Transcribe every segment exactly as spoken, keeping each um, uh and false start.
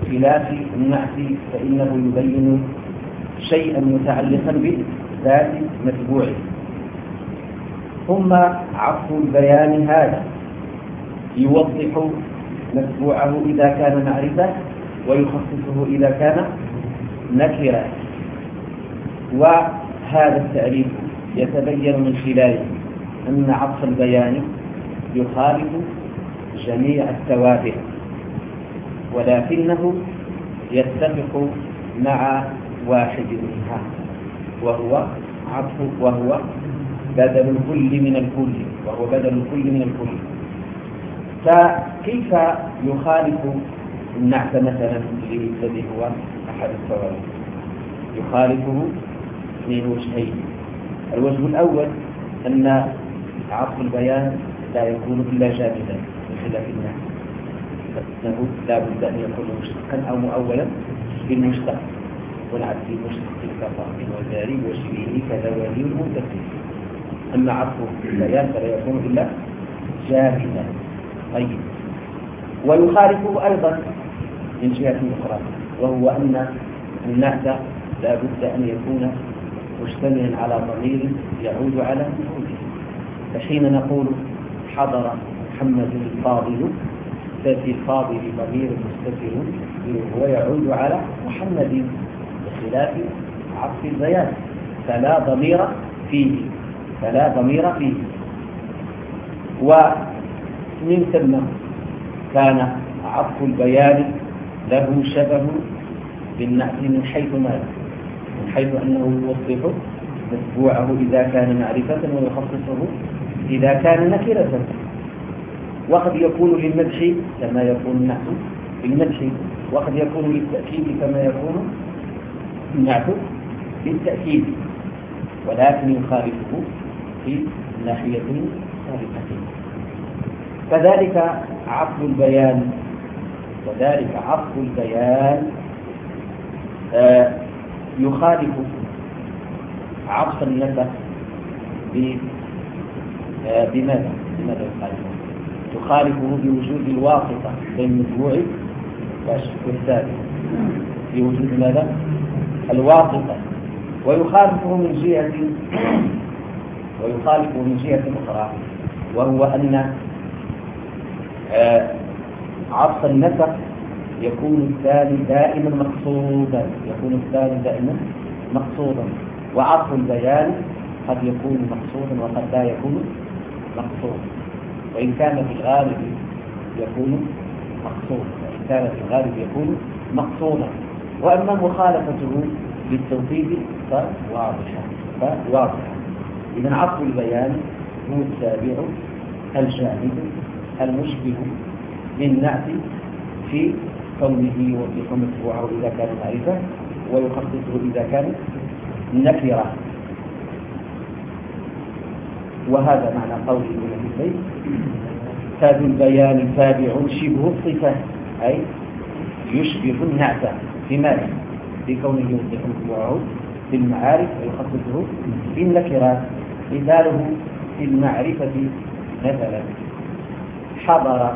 خلاف النعت فإنه يبين شيئا متعلقا بذات متبوعه. ثم عطف البيان هذا يوضح متبوعه إذا كان معرفة ويخصصه إذا كان نكرة. وهذا التعريف يتبين من خلاله أن عطف البيان يخالف جميع التوابع، ولكنه يتفق مع واحد منها، وهو عطف وهو بدل الكل من الكل وهو بدل الكل من الكل. فكيف يخالف النعت مثلا الذي هو أحد التوابع؟ يخالفه من وجهين. الوجه الأول أن عطف البيان لا يكون إلا جامدا بخلاف النعت، فإنه لا بد أن يكون مشتقا أو مؤولا بالمشتق، ونعت بالمشتق كالفاقد والجاري وشبهه كذوالي المنتفي. أما عطف البيان فلا يكون إلا جامدا. طيب، ويخالفه أيضا من جهة أخرى، وهو أن النعت لا بد أن يكون مشتملا على ضمير يعود على مفعوله. فحين نقول حضر محمد الفاضل، ففي الفاضل ضمير مستتر وهو يعود على محمد، بخلاف عطف البيان فلا ضمير فيه فلا ضمير فيه ومن ثم كان عطف البيان له شبه بالنعت من حيث ماذا؟ من حيث أنه يوضح متبوعه إذا كان معرفة ويخصصه إذا كان نكرة. وقد يكون للمدح كما يكون النعت للمدح، وقد يكون للتأكيد كما يكون النعت للتأكيد، ولكن يخالفه في ناحية ثالثة. كذلك عطف البيان وذلك عطف البيان آه يخالف عطف النسخ آه بماذا؟ بماذا يخالفه؟ يخالفه بوجود الواسطة بين المتبوع والثابت، بوجود ماذا؟ الواسطة. ويخالفه من جهة ويخالفه من جهة أخرى، وهو أن آه عطف النسخ يكون الثاني دائما مقصودا يكون الثاني دائما مقصودا وعطف البيان قد يكون مقصودا وقد لا يكون مقصودا، وإن كان في الغالب يكون مقصودا وإن كان في الغالب يكون مقصودا. وأما مخالفته للتوحيد فواضحة فواضحة. إذن عطف البيان هو التابع الجامد المشبه للنعت في كونه يوضح متبوعه إذا كان معرفة ويخصصه إذا كان نكرة. وهذا معنى قوله ابن البيت تاب البيان تابع شبه الصفة، أي يشبه النعت في ماذا؟ في كونه يوضح متبوعه في المعارف ويخصصه في النكرات. مثاله في المعرفة مثلا حضر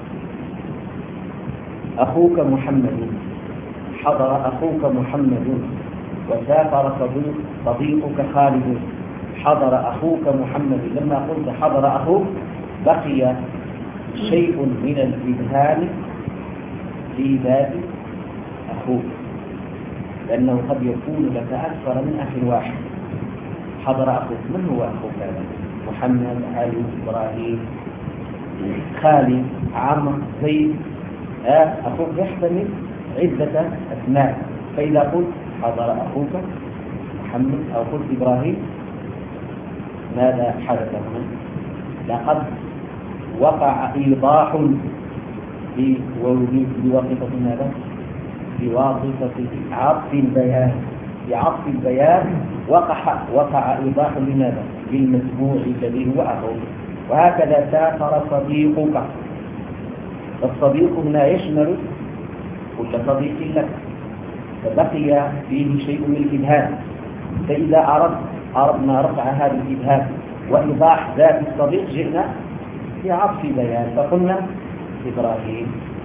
أخوك محمد حضر أخوك محمد وسافر صديقك خالد. حضر أخوك محمد، لما قلت حضر أخوك بقي شيء من الإبهام في ذات أخوك، لأنه قد يكون لك أكثر من أخ واحد. حضر أخوك، من هو أخوك هذا؟ محمد، علي، إبراهيم، خالد، عمرو، زيد. آه أخوك يحتمل عدة أسماء، فإذا قلت حضر أخوك محمد أو قلت إبراهيم ماذا حدث هنا؟ لقد وقع إيضاح بواسطة ماذا؟ بواسطة عطف البيان. بعطف البيان وقع وقع إيضاح لماذا؟ للمتبوع الذي هو أخوك. وهكذا سافر صديقك، الصديق هنا يشمل كل صديق لك، فبقي فيه شيء من الإبهام. فإذا أردت أردنا رفع هذا الإبهام وإيضاح ذات الصديق جئنا بعطف بيان، فقلنا إبراهيم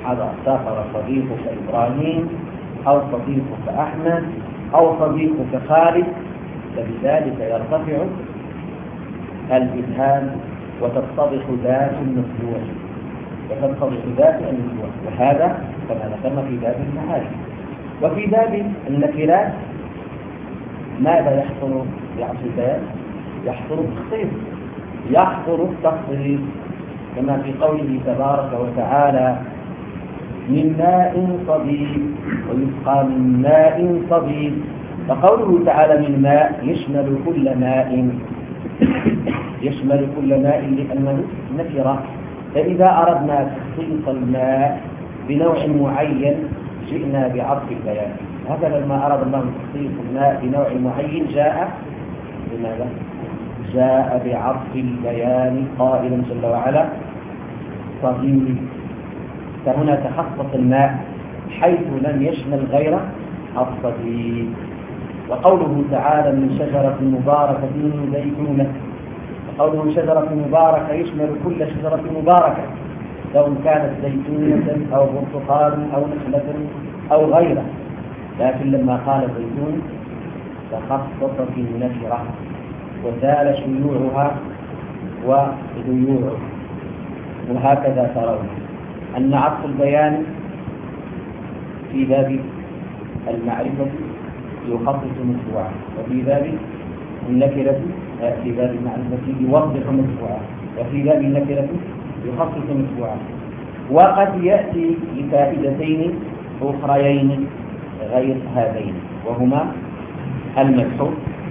حضر سافر صديقك إبراهيم أو صديقك أحمد أو صديقك خالد، فبذلك يرتفع الإبهام وتتضح ذات النفوع وتتضح ذات النفوع، وهذا كما ذكرنا في باب المعارف. وفي باب النكرات ماذا يحصل بعصر البيان؟ يحصل التخصيص، يحصل التخصيص كما في قوله تبارك وتعالى من ماء صديد ويسقى من ماء صديد. فقوله تعالى من ماء يشمل كل ماء يشمل كل ماء لأنه نكرة. فإذا أردنا تخصيص الماء بنوع معين جئنا بعطف البيان. هذا لما أراد الله تخصيص الماء بنوع معين جاء بماذا؟ جاء بعطف البيان قائلا جل وعلا صديد. فهنا تخصص الماء حيث لم يشمل غير الصديد. وقوله تعالى من شجرة مباركة زيتونة، وقوله شجرة مباركة يشمل كل شجرة مباركة سواء كانت زيتونة أو برتقال أو نخلة أو غيره، لكن لما قال زيتون تخصص في النكرة وزال شيوعها وذيوعها. وهكذا ترون أن عطف البيان في باب المعرفة يخصص مشروعا، وفي باب النكرة في باب المعرفة يوضح مشروعا، وفي باب النكرة يخصص مشروعا. وقد يأتي لفائدتين أخريين غير هذين، وهما المدح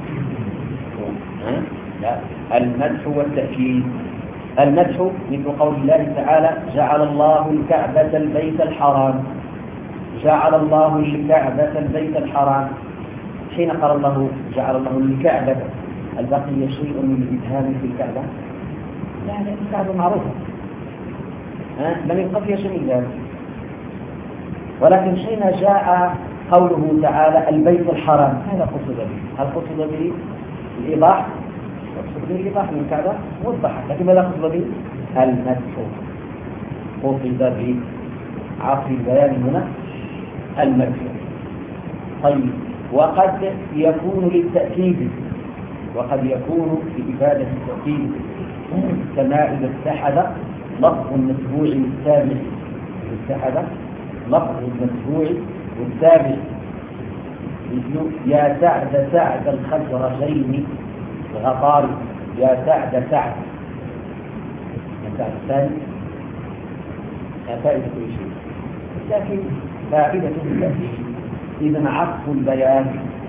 لا المدح والتأكيد. المدح مثل قول الله تعالى جعل الله الكعبة البيت الحرام، جعل الله الكعبة البيت الحرام. حين قال الله جعل الله الكعبة هل بقي شيء من الإبهام في الكعبة؟ لا لا، الكعبة معروفة لم يبقى فيها شيء من ذلك. ولكن حين جاء قوله تعالى البيت الحرام هذا قصد به. هل قصد به الإيضاح؟ قصد به الإيضاح من الكعبة وضحت، لكن ماذا قصد به؟ المدح. قصد به عطف البيان هنا المدح. طيب، وقد يكون للتأكيد، وقد يكون لإفادة التأكيد كما إذا اتحد لفظ المتبوع والتابع. إذا اتحد لفظ المتبوع والتابع مثل يا سعد سعد الخزرجين غطاري، يا سعد سعد يا سعد الثاني فائدة كل شيء، لكن فائدة التأكيد. إذا عطف البيان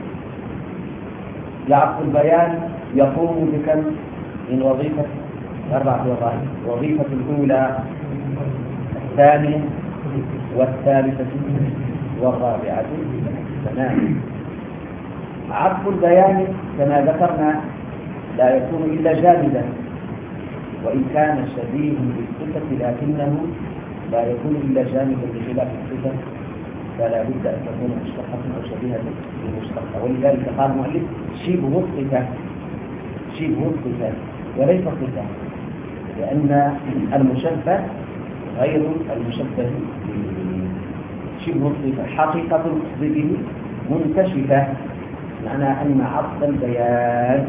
عطف البيان يقوم بكم من وظيفة؟ أربعة وظائف. الوظيفة الأولى الثانية والثالثة والرابعة تمام. عطف البيان كما ذكرنا لا يكون إلا جامدا، وإن كان شبيه بالصفة لكنه لا يكون إلا جامدا بخلاف الصفة، فلا بد أن تكون مشتقة أو شبيهة بالمشتقة. ولذلك قال المؤلف شبه الصفة، شبه الصفة وليس صفة، لأن المشبه غير المشبه به. شبه الصفة حقيقة القصد به منكشفة، معنى أن عطف البيان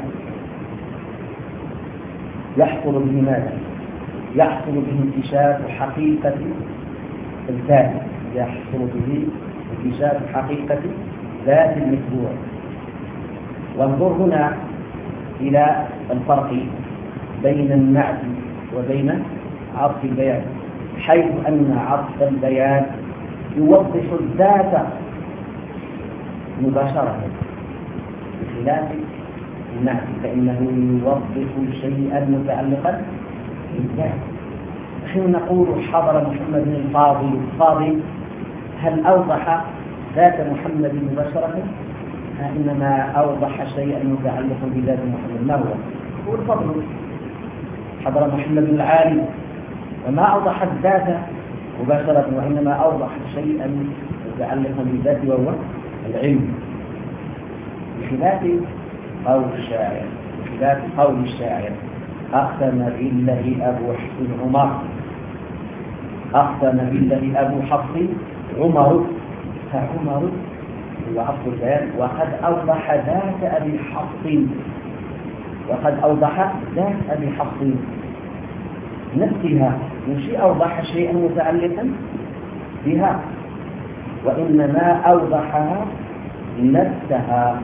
يحصل به ماذا؟ يحصل به انكشاف حقيقة الذات، يحصل به انكشاف حقيقة ذات المتبوع. وانظر هنا إلى الفرق بين النعت وبين عطف البيان، حيث أن عطف البيان يوضح الذات مباشرة بخلاف النعت فإنه يوضح شيئا متعلقا بالذات. حين نقول حضر محمد الفاضل الفاضل، هل أوضح ذات محمد مباشرة؟ إنما أوضح شيئا متعلقا بذات محمد. ما هو؟ هو الفضل. حضر محمد العالم، وما أوضح الذات مباشرة، وإنما أوضح شيئا متعلقا بالذات وهو العلم، بخلاف قول الشاعر بخلاف قول الشاعر أقسم بالله أبو حسن عمر أقسم بالله أبو حفص عمر، فعمر هو عطف البيان. وقد أوضح ذات أبي حفص، وقد أوضح ذات أبي حفص نفسها، مش أوضح شيئا متعلقا بها، وإنما أوضحها نفسها.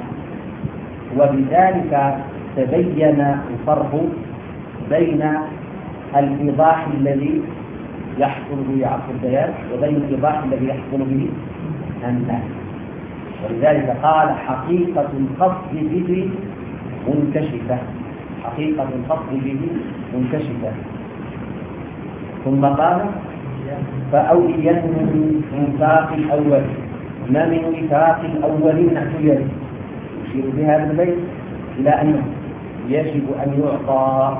وبذلك تبين الفرق بين الإيضاح الذي يحصل به عطف البيان وبين الإيضاح الذي يحصل به النهي. ولذلك قال حقيقة القصد به منكشفة، حقيقة القصد به منكشفة. ثم قال فأولينه من وفاق الأول. ما من وفاق الأول نحن يشير بهذا البيت إلى أنه يجب أن يعطى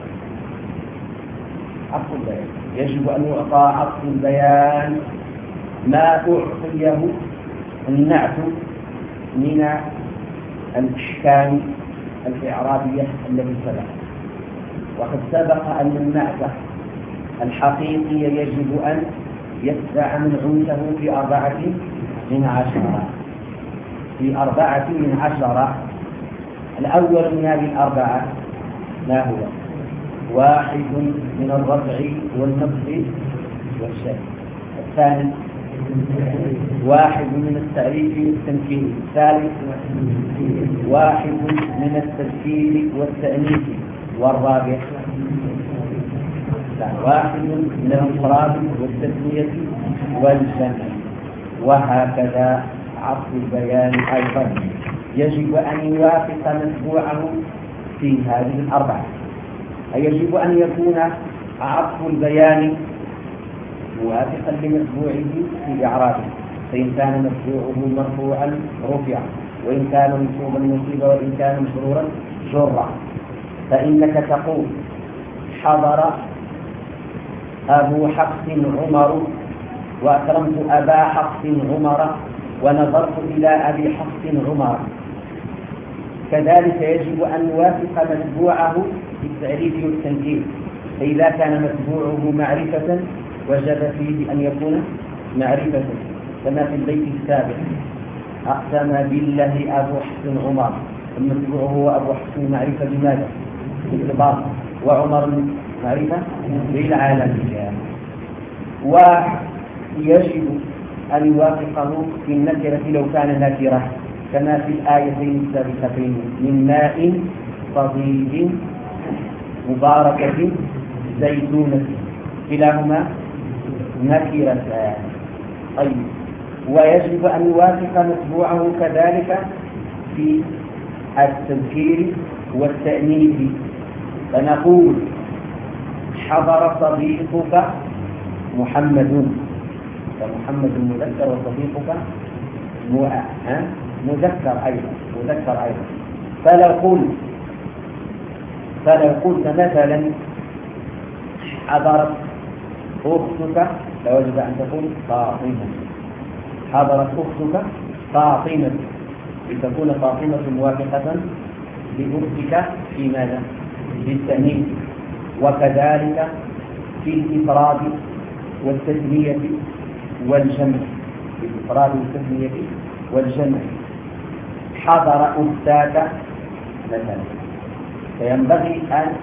عطف البيان، يجب أن يعطى عطف البيان ما أعطيه النعت من الأحكام الإعرابية التي سبق. وقد سبق أن النعت الحقيقي يجب أن يتبع منعوته في أربعة من عشرة، في أربعة من عشرة. الأول من هذه الأربعة ما هو؟ واحد من الرفع والنصب والشد. الثاني واحد من التعريف والتمكين. الثالث واحد من التذكير والتأنيث. والرابع واحد من الإفراد والتسمية والجمع. وهكذا عطف البيان أيضا يجب أن يوافق متبوعه في هذه الأربعة. أي يجب أن يكون عطف البيان موافقا لمتبوعه في إعرابه، فإن كان متبوعه مرفوعا رفع، وإن كان منصوبا نصب، وإن كان مجرورا جر. فإنك تقول حضر أبو حفص عمر، وأكرمت أبا حفص عمر، ونظرت إلى أبي حفص عمر. كذلك يجب أن يوافق متبوعه في التعريف والتنكير، فإذا كان متبوعه معرفة وجب فيه أن يكون معرفة، كما في البيت السابق أقسم بالله أبو حفص عمر، المتبوع هو أبو حفص معرفة بماذا؟ بالإضافة، وعمر معرفة بالعالمية. ويجب أن يوافقه في النكرة لو كان نكرة، كما في الآيتين السابقتين من ماء صديد مباركة زيتونة، كلاهما نكرتان. طيب، ويجب أن يوافق متبوعه كذلك في التذكير والتأنيث، فنقول حضر صديقك محمد، فمحمد مذكر وصديقك مذكر أيضا مذكر أيضا. فلو قلت فلو قلت مثلا حضرت أختك لوجب أن تقول فاطمة، حضرت أختك فاطمة، لتكون فاطمة موافقة لأختك في ماذا؟ في التأنيث. وكذلك في الإفراد والتثنية والجمع، في الإفراد والتثنية والجمع. حضر أختاك مثلا، فينبغي أن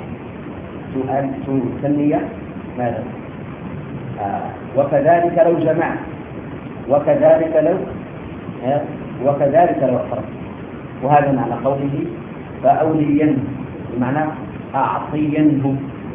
تثني ماذا؟ آه. وكذلك لو جمعت، وكذلك لو آه. وكذلك لو أفرد. وهذا معنى قوله فأولينه، بمعنى أعطينه.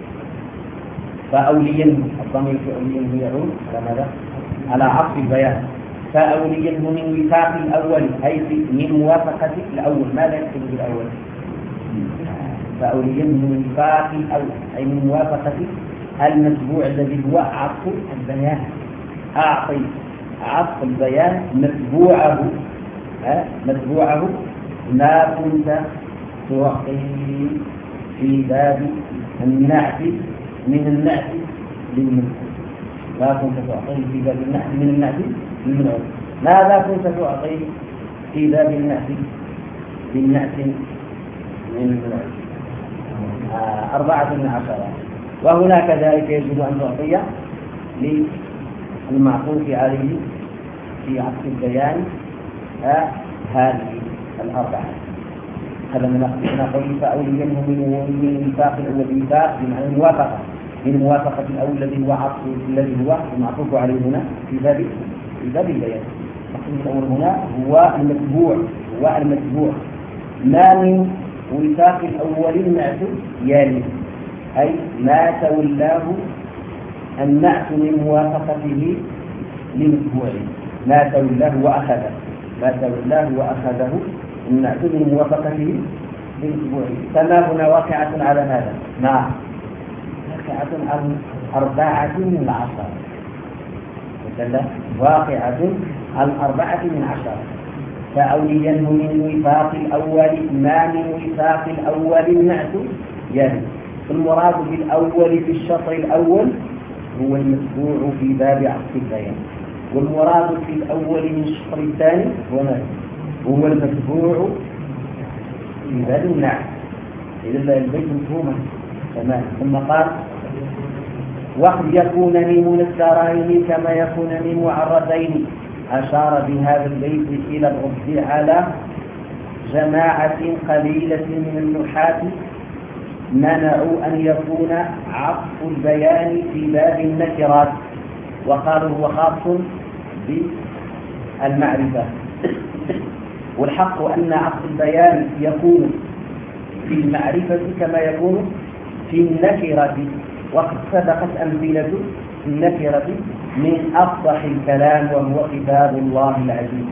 فأولينه، الضمير في أولينه يعود على ماذا؟ على عطف البيان. فأولينه من وفاق الأول، أي من موافقة الأول. ماذا يكتب بالأول؟ فأولينه من وفاق الأول، أي من موافقة المتبوع الذي هو عطف البيان. أعطي عطف البيان متبوعه متبوعه ما كنت تعطيه في باب النعت من النعت للمنعوت. ما كنت تعطيه في باب النعت من النعت للمنعوت. ماذا كنت تعطيه في باب النعت للنعت من المنعوت؟ آه أربعة من عشرة. وهنا كذلك يجب أن تعطي للمعطوف عليه في عطف البيان هذه الأربعة. هذا من قوله فأولينه من ميثاق الأول ميثاق بمعنى الموافقة من موافقة الأول الذي هو عطف الذي هو المعطوف عليه هنا في باب في باب البيان. الأول هنا هو المتبوع هو المتبوع ما من ميثاق الأول النعت يالي أي ما تولاه النعت من موافقته لمتبوعه ما تولاه وأخذه ما تولاه وأخذه النعت من موافقته لمتبوعه. فما هنا واقعة على هذا ما واقعة على أربعة من عشرة واقعة على أربعة من عشرة. فأولينه من ميثاق الأول ما من ميثاق الأول النعت يعني المراد بالأول في الشطر الأول هو المتبوع في باب عطف البيان والمراد في الأول من الشطر الثاني هو هو المتبوع في باب النعت. إذا البيت مفهوما تمام. ثم قال وقد يكون من منكرين كما يكون من معرضين. أشار بهذا البيت إلى الرد على جماعة قليلة من النحاة منعوا أن يكون عطف البيان في باب النكرات وقالوا هو خاص بالمعرفة. والحق أن عطف البيان يكون في المعرفة كما يكون في النكرة وقد سبقت أمثلة النكرة من أفضح الكلام وهو كتاب الله العزيز.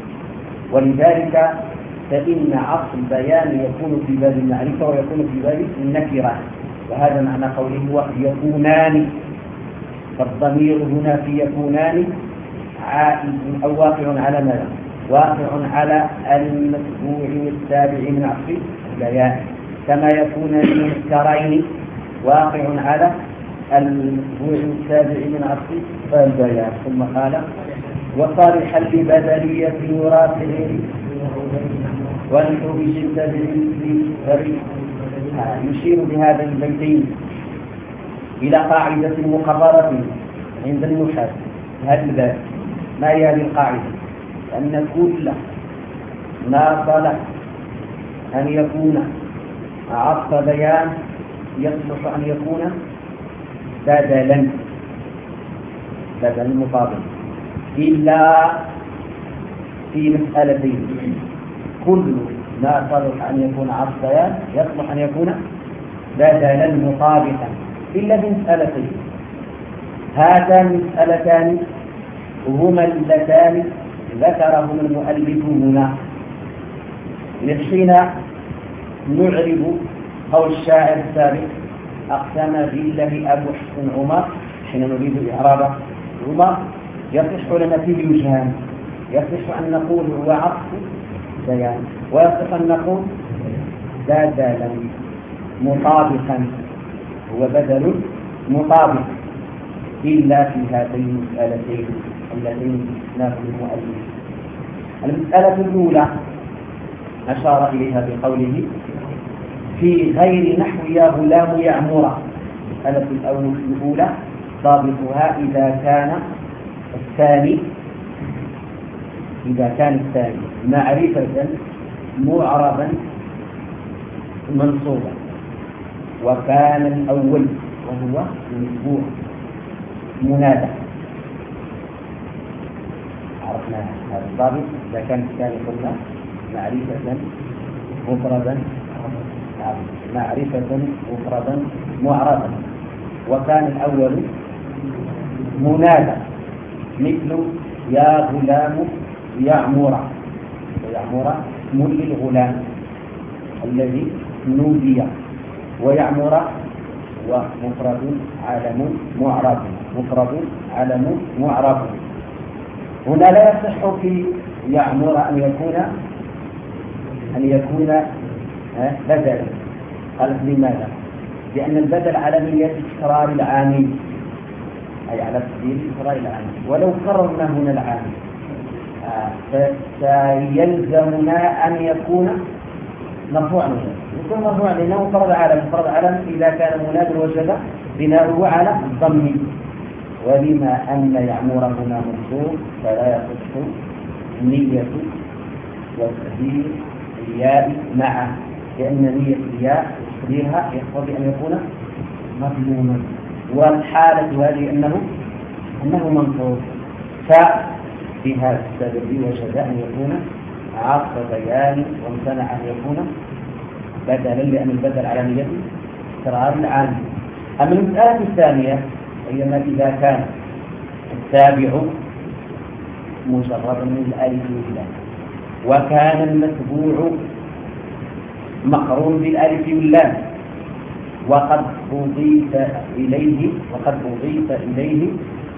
ولذلك فإن عطف البيان يكون في باب المعرفة ويكون في باب النكرة وهذا معنى قوله وقد يكونان. فالضمير هنا في يكونان عائد أو واقع على ماذا؟ واقع على المتبوع والتابع من عطف البيان كما يكون المنكرين واقع على المتبوع والتابع من عطف البيان. ثم قال وصالحا لبدلية مرافع ونحو بشدة الفريق. يشير بهذا البيتين إلى قاعدة مقررة عند النحاة هذا الباب. ما هي هذه القاعدة؟ أن كل ما صلح أن يكون عطف بيان يصلح أن يكون بدلا بدلا مقابل إلا في مسألتين. كل ما صلح أن يكون عطف بيان يصلح أن يكون بدلا مطابقا إلا في مسألتين. هاتان المسألتان هما اللتان ذكرهما المؤلف هنا. حين نعرب قول الشاعر السابق أقسم بالله أبو حسن عمر حين نريد إعراب عمر يصح لنا فيه وجهان. يصح أن نقول هو عطف بيان ويصح أن نقول بدلا مطابقا هو بدل مطابق إلا في هاتين المسألتين اللتين ناخذ المؤلف. المسألة الأولى أشار إليها بقوله في غير نحو يا غلام يعمر. المسألة الأولى ضابطها إذا كان الثاني إذا كان الثاني معرفة معربا منصوبا وكان الأول وهو المتبوع منادى. عرفنا هذا الضابط. إذا كان الثاني قلنا معرفة مفردا معرفة مفردا معربا وكان الأول منادى مثل يا غلام يعمر. ويعمر اسم للغلام الذي نودي ويعمر ومفرد علم معرب مفرد علم معرب. هنا لا يصح في يعمر أن يكون أن يكون بدلا. قال لماذا؟ لأن البدل على نية تكرار العامل أي على سبيل تكرار العامل. ولو كررنا هنا العامل فسيلزمنا أن يكون مرفوعا. يكون مرفوعا لأنه فرض علم. فرض علم إذا كان مناد وجب بناؤه على الضم ولما أن يعمر هنا منصوب فلا يصح نية وتقدير الياء معه، لأن نية الياء تقديرها يقتضي أن يكون مضموما، والحالة هذه أنه أنه منصوب. ففي هذا السبب وجب أن يكون عطف بيان، وامتنع أن يكون بدلا، لأن البدل على نية إقرار العامل. أما المسألة الثانية هي ما إذا كان التابع مجرد من الألف واللام، وكان المتبوع مقرون بالألف واللام، وقد أضيف إليه وقد أضيف إليه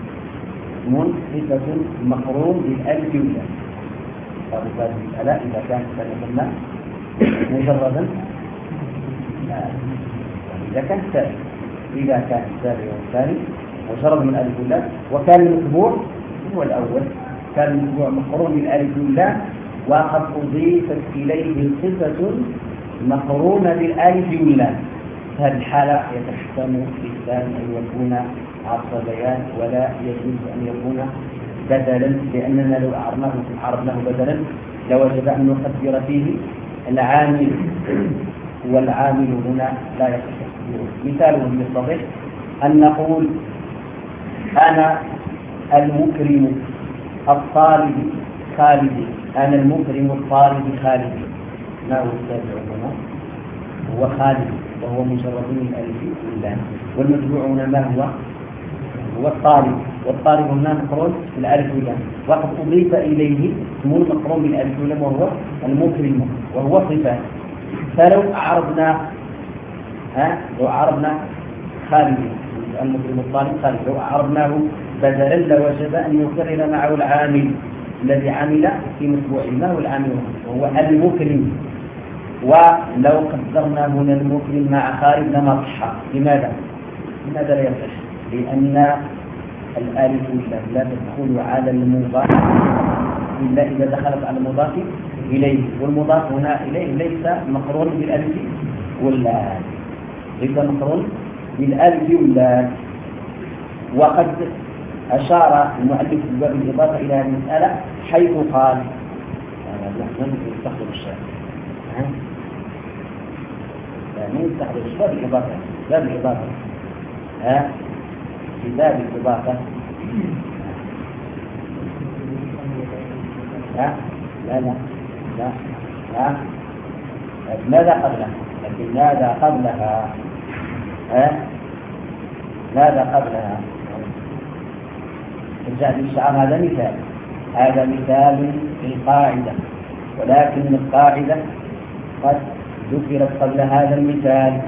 منصفة مقرون بالألف واللام. هذه المسألة إذا كانت كلمة مجردا، إذا كان الثاني إذا كان الثاني والثاني مجرد من الألف واللام، وكان المتبوع هو الأول، كان المتبوع مقرون بالألف واللام وقد أضيفت إليه صفة مقرونة بالألف واللام. هذه الحالة يتحكم في الثاني أن يكون عطف بيان ولا يجوز أن يكون بدلا، لأننا لو أعرناه عرضناه بدلا لوجب أن نقدر فيه العامل، والعامل هنا لا يصح. مثاله بالصحيح أن نقول أنا المكرم الطالب خالدي، أنا المكرم الطالب خالدي. ما هو التابع هنا؟ هو خالد، وهو مجرد من الألف واللام، والمتبوع هنا ما هو؟ هو الطالب، والطالب هنا مقرون بالألف واللام، وقد أضيف إليه اسم مقرون بالألف واللام وهو المكرم، وهو صفة. فلو أعرضنا ها لو أعرضنا خالد المكرم الطالب خالد، لو أعرضناه بدلا لوجب أن يكرر معه العامل الذي عمل في متبوعه. ما هو العامل؟ وهو المكرم. ولو قدرنا هنا المكرم مع خالد لما صح. لماذا؟ لماذا لا يصح؟ لأن الألف لا تدخل على المضاف إلا إذا دخلت على المضاف إليه، والمضاف هنا إليه ليس مقرون بالألف واللام، ليس مقرون بالألف واللام. وقد أشار المؤلف في باب الإضافة إلى هذه المسألة حيث قال نحن نستخدم الشارع من نستخدم باب الإضافة باب الإضافة ها في باب الإضافة ها لا لا لا ها ماذا قبلها؟ لكن ماذا قبلها؟ ها ماذا قبلها؟ الجهل الشعر هذا مثال، هذا مثال للقاعدة، ولكن القاعدة قد ذكرت قبل هذا المثال.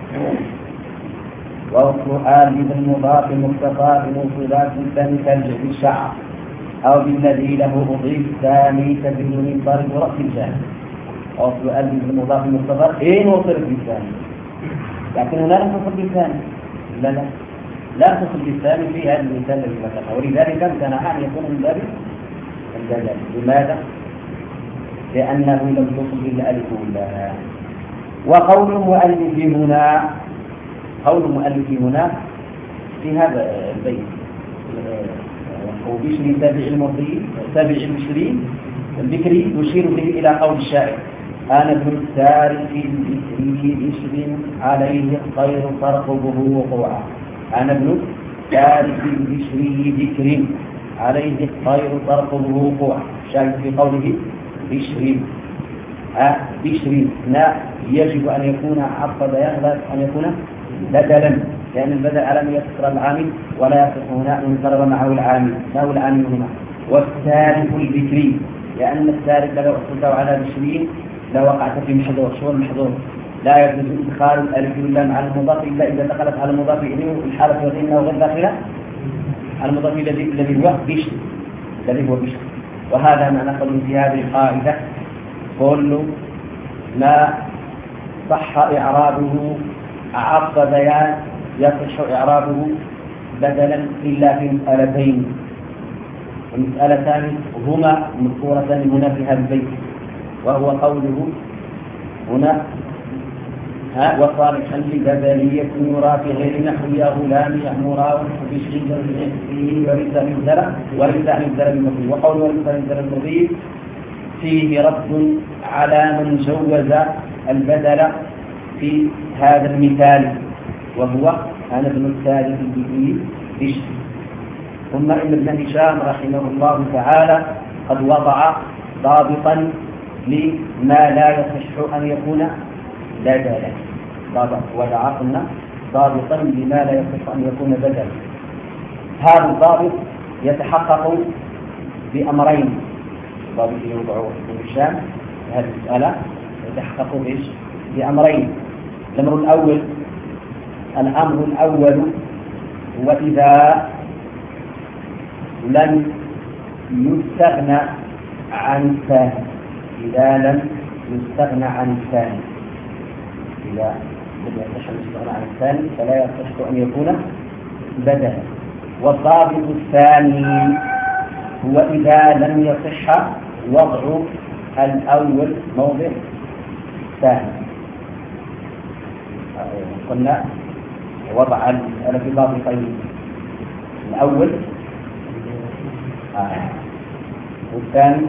وأصلها بالمضاف مختصر بموصلات الثاني كالجهل الشعر، أو بالذي له أضيف ثاني كبدون ضرب رأس الجهل. أصل ألف بالمضاف مختصر إن وصلت بالثاني، لكن هنا لا تصل بالثاني، لا لا لا تصل بالثاني في هذا المثال الذي ذكره، ولذلك امتنع أن يكون من باب الدلالة. لماذا؟ لأنه لم تصل بالألف ولا. وقول المؤلف هنا قول المؤلف هنا في هذا البيت وبشر تابع المرضي تابع البشري الذكري يشير به إلى قول الشاعر أنا ابن التارك الذكري بشر عليه الطير ترقبه وقوعا. أنا ابن التارك البشري ذكر عليه الطير ترقبه وقوعا. شاهد في قوله بشر بشر لا يجب أن يكون عطف بيان، أن يكون بدلا، لأن البدل على يكسر العامل ولا يصح هنا أن يضرب معه العامل. ما هو العامل هنا؟ والتارك الذكري، لأن التارك لو أخذته على بشرين لوقعت في محظور. شو المحظور؟ لا يجوز إدخال الألف واللام على المضاف إلا إذا دخلت على المضاف إليه الحالة وإنه غير داخلة على المضاف الذي الذي هو بشر الذي هو بشر. وهذا ما نقول في هذه القاعدة كل ما صح إعرابه عطف بيان يصح إعرابه بدلا إلا في مسألتين، المسألتان هما مذكورتان هنا في هذا البيت، وهو قوله هنا ها وصالحا لبدلية يرى في غير نحو يا غلام يأمرا وبشر فيه ولسان الزرع ولسان الزرع المضي وقول ولسان الزرع المضي فيه رد على من جوز البدل في هذا المثال وهو أنا ابن الثالث به بشر. ثم إن ابن هشام رحمه الله تعالى قد وضع ضابطا لما لا يصح أن يكون بدلا ضابط وضع قلنا ضابطا لما لا يصح أن يكون بدلا. هذا الضابط يتحقق بأمرين. الضابط يوضع ابن هشام هذه المسألة يتحقق بإيش؟ بأمرين. الأمر الأول الأمر الأول هو إذا لم يستغنى عن الثاني إذا لم يستغنى عن الثاني إذا لم يصح أن يستغنى عن الثاني فلا يصح أن يكون بدلا. والضابط الثاني هو إذا لم يصح وضع الأول موضع الثاني. قلنا وضع المسألة في ضابطين الأول آه. والثاني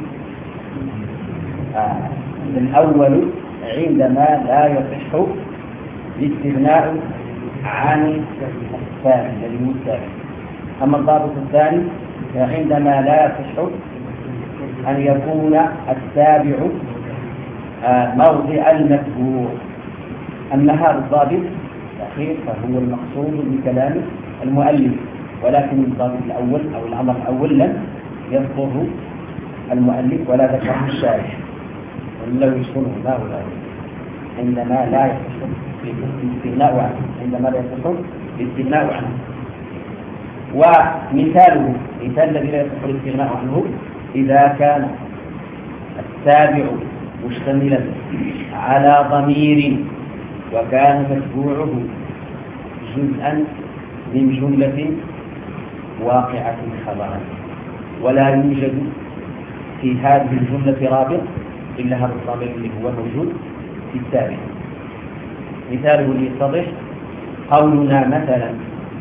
آه. الأول عندما لا يصح الاستغناء عن الثاني الذي هو الثاني. أما الضابط الثاني عندما لا يصح أن يكون التابع آه موضع المتبوع. أما هذا الضابط الأخير فهو المقصود بكلام المؤلف، ولكن الضابط الأول أو الأمر الأول لم يذكره المؤلف ولا ذكره الشارح ولو يشكره ما هو الأول عندما لا يصح الاستغناء عنه عندما لا يصح الاستغناء عنه. ومثاله مثال الذي لا يصح الاستغناء عنه إذا كان التابع مشتملا على ضمير وكان متبوعه جزءا من جملة واقعة خبرا ولا يوجد في هذه الجملة رابط إلا هذا الضمير اللي هو موجود في التابع. مثاله ليتضح قولنا مثلا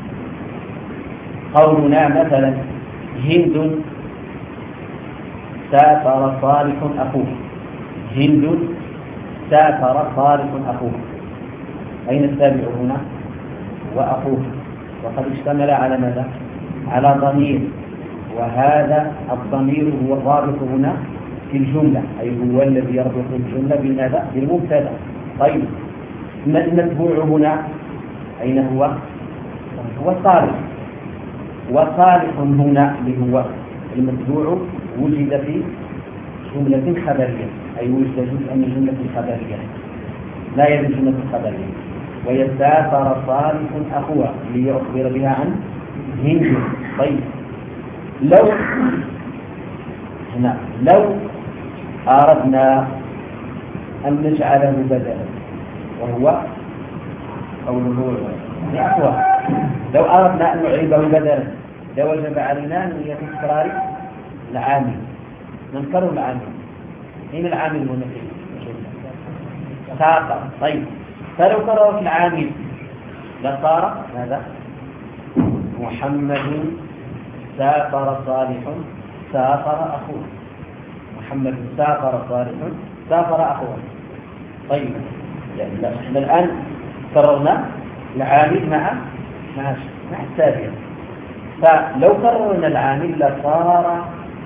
قولنا مثلا هند سافر صالح أخوه. هند سافر صالح أخوه. أين التابع هنا؟ وأخوه، وقد اشتمل على ماذا؟ على ضمير، وهذا الضمير هو الرابط هنا في الجملة، أي هو الذي يربط الجملة بماذا؟ بالمبتدأ. طيب المتبوع هنا أين هو؟ هو صالح، وصالح هنا اللي هو المتبوع وجد في جملة خبرية، أي وجد جزءا من جملة خبرية لا يجوز جملة خبرية. ويسافر صالح أخوه ليخبر بها عن هند. طيب لو هنا لو أردنا أن نجعله بدلا وهو قوله أخوه، لو أردنا أن نعيبه بدلا لوجب علينا نية تكرار العامل. نذكر العامل. أين العامل هنا؟ سافر. طيب فلو كررت العامل لصار ماذا؟ محمد سافر صالح سافر أخوه. محمد سافر صالح سافر أخوه. طيب يعني احنا الآن كررنا العامل مع مع مع التابع، فلو كررنا العامل لصار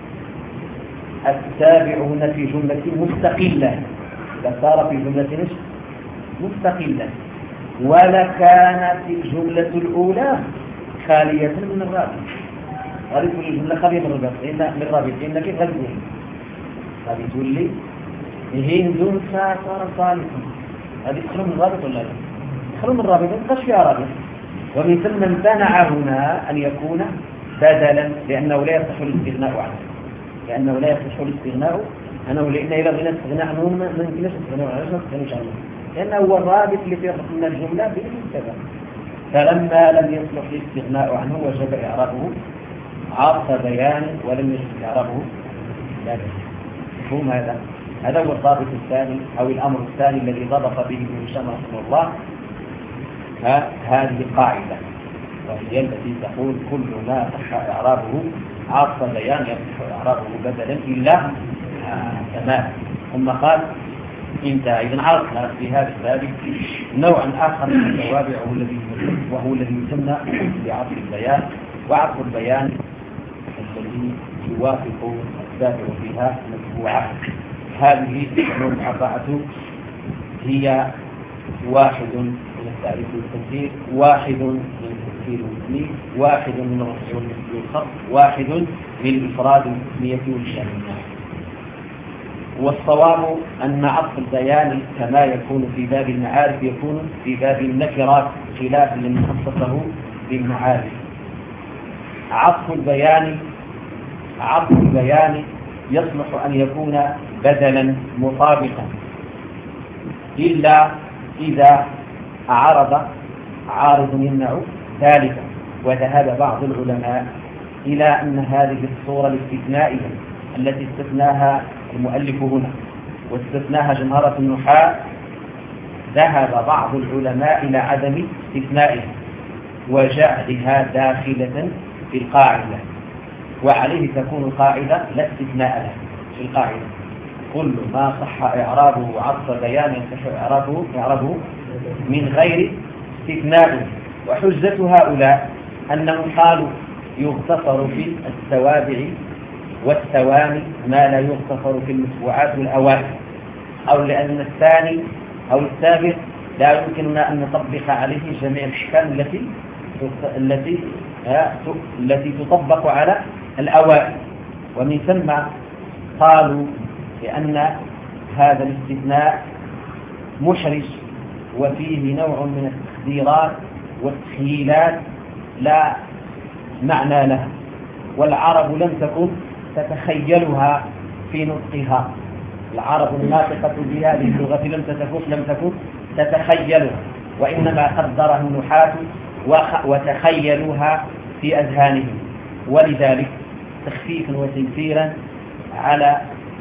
التابع هنا في جملة مستقلة، لصار في جملة مستقلة، ولكانت الجملة الأولى خالية من الرابط. غادي تقول الجملة خالية من الرابط من الرابط إن كيف غادي تقول؟ غادي تقول لي هند سافر صالح، هذه تخرج من الرابط ولا لا؟ تخرج من الرابط، ما تبقاش فيها رابط. ومن ثم امتنع هنا أن يكون بدلا لأنه لا يصح الاستغناء عنه، لأنه لا يصح الاستغناء عنه، لأن إذا بغينا نستغنى عنه ما يمكنش نستغنى عنه، ما نستغنيش عنه، لأنه هو الرابط اللي فيه الجملة بالمبتدأ. فلما لم يصلح الاستغناء عنه وجب إعرابه عطف بيان، ولم يجب إعرابه لا بيان. مفهوم هذا؟ هذا هو الضابط الثاني أو الأمر الثاني الذي ضبط به ابن هشام رحمه الله هذه القاعدة، وهي التي تقول كل ما صح إعرابه عطف بيان يصح إعرابه بدلا إلا تمام. ثم قال انتهى. إذن عرفنا في هذا الباب نوعا آخر من التوابع وهو الذي يسمى بعطف البيان، وعطف البيان الذي يوافق السابق فيها متبوعة. هذه الأمور الأربعة هي واحد من التعريف والتنكير، واحد من التفسير والتسمية، واحد من الرفع والنصب والخفض، واحد من الإفراد والتسمية والشاملة. والصواب أن عطف البيان كما يكون في باب المعارف يكون في باب النكرات خلافا لمن خصصه بالمعارف. عطف البيان عطف البيان يصلح أن يكون بدلا مطابقا إلا إذا عرض عارض يمنع ذلك. وذهب بعض العلماء إلى أن هذه الصورة الاستثنائية التي استثناها المؤلف هنا واستثناها جمهرة النحاة، ذهب بعض العلماء إلى عدم استثنائها وجعلها داخلة في القاعدة، وعليه تكون القاعدة لا استثناء لها في القاعدة. كل ما صح إعرابه وعطف بيان يصح إعرابه إعرابه من غير استثناء. وحجة هؤلاء أنهم قالوا يغتفر في التوابع والثواني ما لا يغتفر في المتبوعات والأوائل، أو لأن الثاني أو السابق لا يمكننا أن نطبق عليه جميع الأحكام التي التي التي تطبق على الأوائل. ومن ثم قالوا بأن هذا الاستثناء محرج وفيه نوع من التخديرات والتخييلات لا معنى لها، والعرب لم تكن تتخيلها في نطقها. العرب الناطقة بهذه اللغة لم تكن لم تكن تتخيلها، وإنما قدرها النحاة وتخيلوها في أذهانهم. ولذلك تخفيفا وتيسيرا على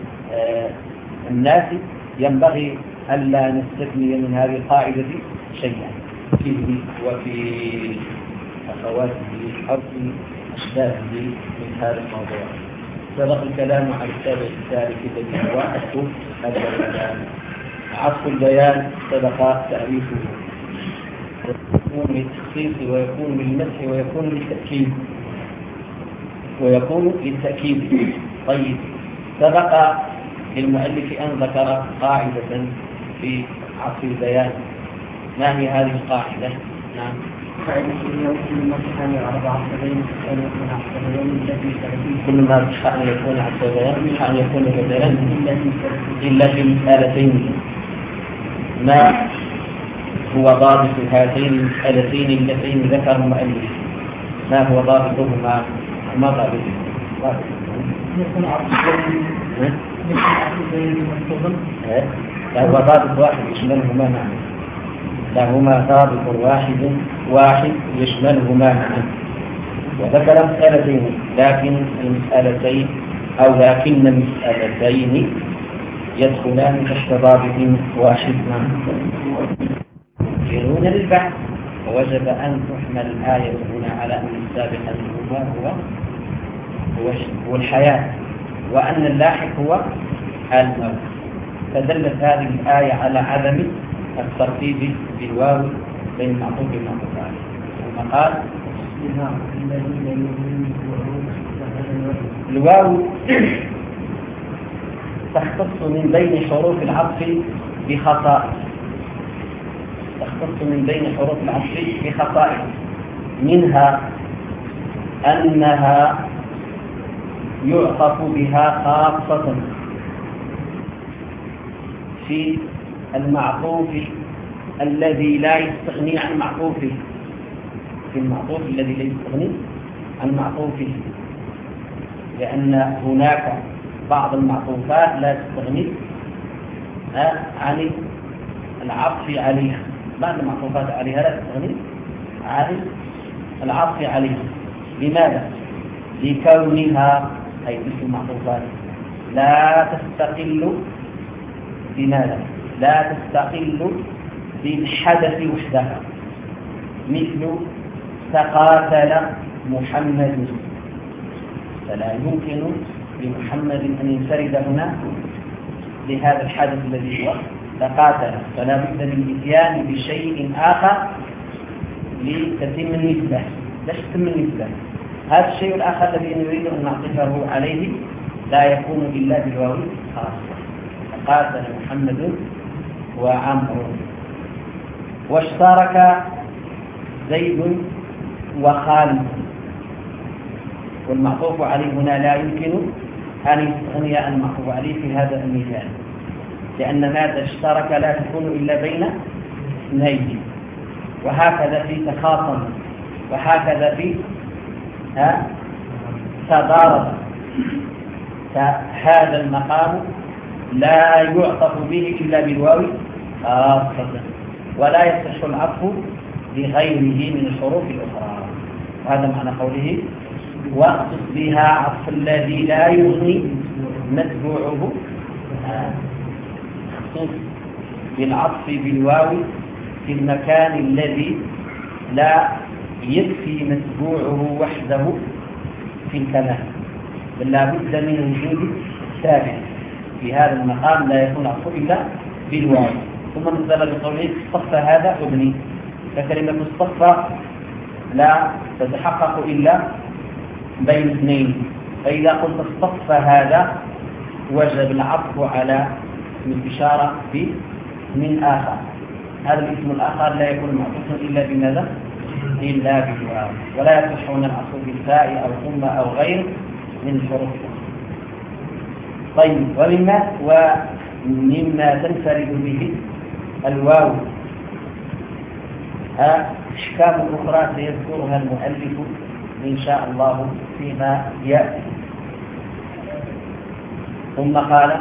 الناس ينبغي ألا نستثني من هذه القاعدة شيئا فيه وفي أخواته حرف أشباهه من هذا الموضوع. سبق الكلام عن السابق الثالث الذي هو عطف البيان. عطف البيان سبق تعريفه، يكون للتخصيص ويكون للمدح ويكون للتأكيد ويكون للتأكيد. طيب، سبق للمؤلف أن ذكر قاعدة في عطف البيان. ما هي هذه القاعدة؟ نعم. قاعدة كل ما صح أن يعرض عطفين أن يكون عطفين كل ما صح أن يكون عطفين صح أن يكون بدلا إلا في مسألتين. ما هو ضابط هاتين المسألتين اللتين ذكر المؤلف؟ ما هو ضابطهما؟ ما ضابطهما؟ يكون عطفين يكون عطفين مفصولا. لا، هو ضابط واحد يشملهما معا. لهما ضابط واحد واحد يشملهما معا. وذكر مسألتين، لكن المسألتين أو لكن المسألتين يدخلان تحت ضابط واحد معا. يرون للبحث، ووجب أن تحمل الآية هنا على أن السابق هو هو هو الحياة، وأن اللاحق هو الموت. فدلت هذه الآية على عدم الترتيب بالواو بين المعطوف والمعطوف عليه. ثم قال الواو تختص من بين حروف العطف بخصائص تختص من بين حروف العطف بخصائص منها أنها يعطف بها خاصة في المعطوف الذي لا يستغني عن معطوفه في المعطوف الذي لا يستغني عن معطوفه، لأن هناك بعض المعطوفات لا تستغني عن العطف عليها. بعض المعطوفات عليها لا تستغني عن العطف عليها. لماذا؟ لكونها أي مثل المعطوفات لا تستقل لماذا؟ لا تستقل بالحدث وحدها، مثل تقاتل محمد، فلا يمكن لمحمد أن ينفرد هنا لهذا الحدث الذي هو تقاتل، فلا بد من الاتيان بشيء آخر لتتم النسبة. لا تتم النسبة. هذا الشيء الآخر الذي نريد أن نعطفه عليه لا يكون إلا بالواو خاصة. تقاتل محمد وعمرو، واشترك زيد وخالد، والمعطوف عليه هنا لا يمكن أن يستغني المعطوف عليه في هذا المثال، لأن ماذا اشترك لا تكون إلا بين اثنين، وهكذا في تخاصم، وهكذا في تضارب. فهذا المقام لا يعطف به إلا بالواو خاصة، ولا يصح العطف بغيره من الحروف الأخرى. هذا معنى قوله واقصد بها عطف الذي لا يغني متبوعه، خصوص بالعطف بالواو في المكان الذي لا يكفي متبوعه وحده في الكلام، بل لا بد من وجود ثابت. في هذا المقام لا يكون عطف إلا بالواو. ثم مثل بقوله اصطفى هذا ابني، فكلمة اصطفى لا تتحقق إلا بين اثنين، فإذا قلت اصطفى هذا وجب العطف على الإشارة من آخر. هذا الاسم الآخر لا يكون معطوفا إلا بماذا؟ إلا بالواو، ولا يصحون العطف بالفاء أو ثم أو غير من الحروف. طيب، ومما ومما تنفرد به الواو أحكام أخرى سيذكرها المؤلف إن شاء الله فيما يأتي. ثم قال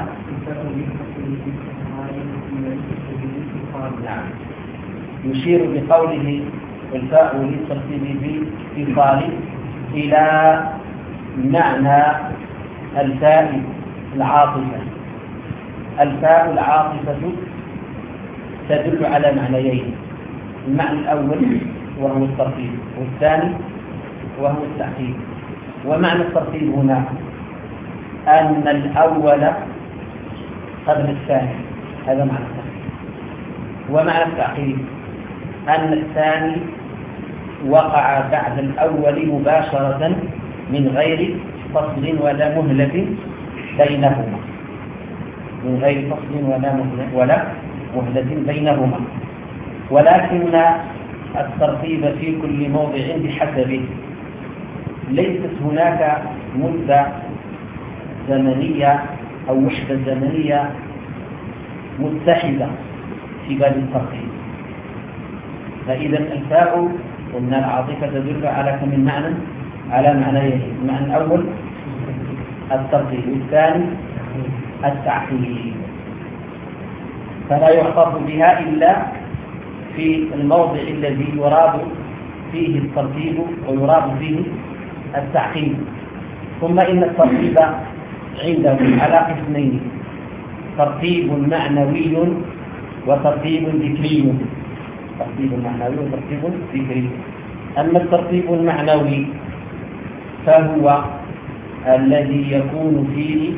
نعم، يشير بقوله الفاء للترتيب باتصال إلى معنى الفاء العاطفة. الفاء العاطفة تدل على معنيين: المعنى الأول وهو الترتيب، والثاني وهو التعقيب. ومعنى الترتيب هنا أن الأول قبل الثاني، هذا معنى الترتيب. ومعنى التعقيب أن الثاني وقع بعد الأول مباشرة من غير فصل ولا مهلة بينهما، من غير فصل ولا مهلة ولا مهلة بينهما، ولكن الترتيب في كل موضع بحسبه. ليست هناك مدة زمنية أو وحدة زمنية متحدة في باب الترتيب. فإذا الفاء قلنا العاطفة تدل على كم من معنى؟ على معنيين: المعنى الأول الترتيب، والثاني التعقيب. فلا يعطف بها إلا في الموضع الذي يراد فيه الترتيب ويراد فيه التعقيب. ثم إن الترتيب عنده على قسمين: ترتيب معنوي وترتيب ذكري. ترتيب معنوي وترتيب ذكري. أما الترتيب المعنوي فهو الذي يكون فيه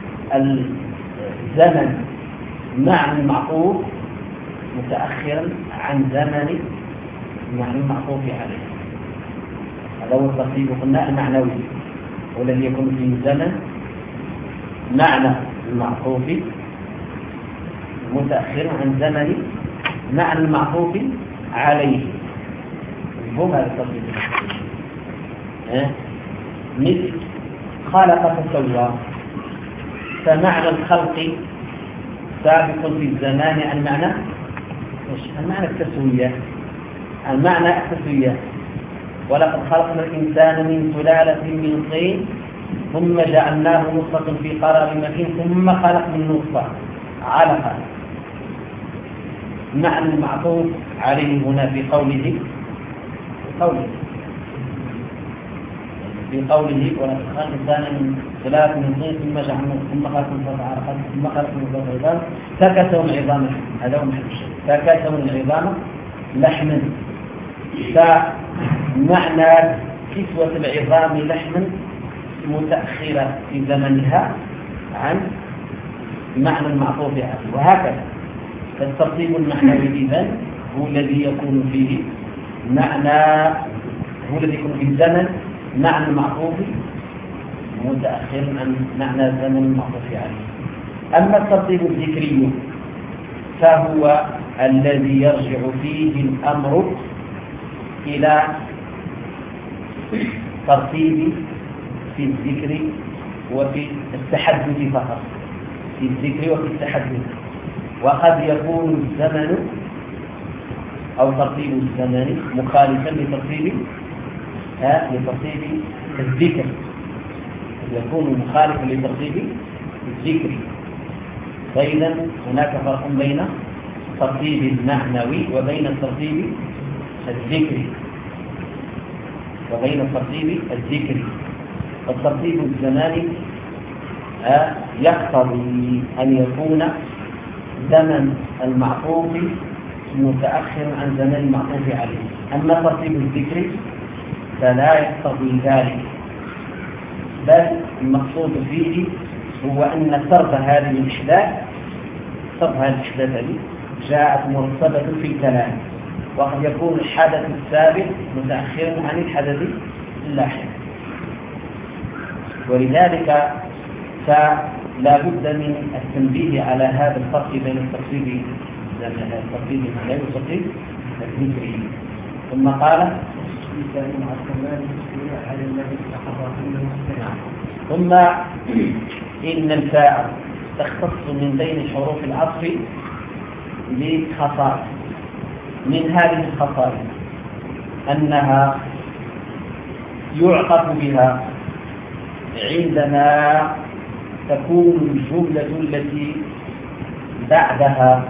الزمن مع المعطوف متأخرا عن زمن مع المعطوف عليه. هذا هو الترتيب قلنا المعنوي، والذي يكون فيه الزمن معنى المعطوف متأخر عن زمن مع المعطوف عليه. هم هذا الترتيب. أه؟ مثل خلق فسوى، فمعنى الخلق سابق في الزمان عن معنى المعنى التسوية، المعنى التسوية. ولقد خلقنا الإنسان من سلالة من طين ثم جعلناه نطفة في قرار مكين ثم خلقنا النطفة علقة. معنى المعطوف عليه هنا في قوله في قوله في قوله ولقد خلقنا الإنسان من ثلاث من طين ثم جعلنا ثم خلقنا سبع عرقات ثم خلقنا سبع عظام فكسوا العظام لحما. هذا هو محل الشيء، فكسوا العظام لحما. فمعنى كسوة العظام لحما متأخرة في زمنها عن معنى المعطوف عليه، وهكذا. فالترتيب المعنوي إذن هو الذي يكون فيه معنى، هو الذي يكون في الزمن معنى المعطوف متأخر عن معنى الزمن المعطوف عليه. أما الترتيب الذكري فهو الذي يرجع فيه الأمر إلى ترتيب في الذكر وفي التحدث فقط، في الذكر وفي التحدث. وقد يكون الزمن أو ترتيب الزمن مخالفا لترتيب ها لترتيب الذكر، يكون مخالفا لترتيب الذكر. فإذا هناك فرق بين الترتيب المعنوي وبين الترتيب الذكري وبين الترتيب الذكري. الترتيب الزماني يقتضي أن يكون زمن المعطوف متأخر عن زمن المعطوف عليه. أما الترتيب الذكري فلا يقتضي ذلك، بل المقصود فيه هو أن سرد هذه الإحداث سرد هذه الإحداث هذه جاءت مرتبة في الكلام، وقد يكون الحدث السابق متأخرا عن الحدث اللاحق. ولذلك فلا بد من التنبيه على هذا الفرق بين الترتيب الترتيب المعنوي والترتيب الذكري. ثم قال ثم إن الفاء تختص من بين حروف العطف بخصائص. من هذه الخصائص أنها يعطف بها عندما تكون الجملة التي بعدها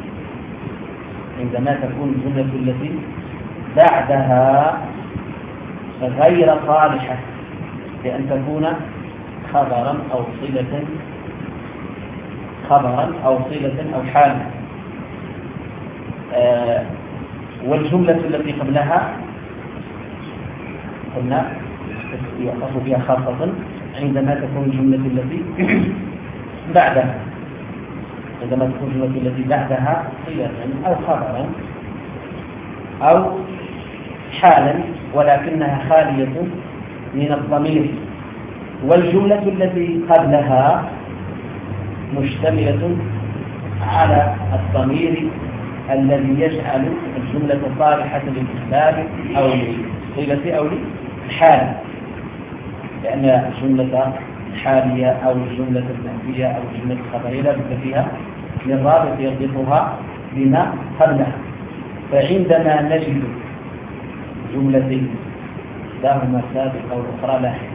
عندما تكون الجملة التي بعدها غير صالحة لأن تكون خبرا أو صلة خبرا أو صلة أو حالا. آه والجملة التي قبلها قلنا يعطف بها خاصة عندما تكون الجملة التي بعدها عندما تكون الجملة التي بعدها صلة أو خبرا أو حالا ولكنها خالية من الضمير، والجملة التي قبلها مشتملة على الضمير الذي يجعل الجملة صالحة للإسلام أو للصلة أو للحال، لأن الجملة الحالية أو الجملة النفسية أو الجملة الخبرية لا بد فيها من رابط يربطها بما قبلها. فعندما نجد جملتين لهما سابقة والأخرى لاحقة،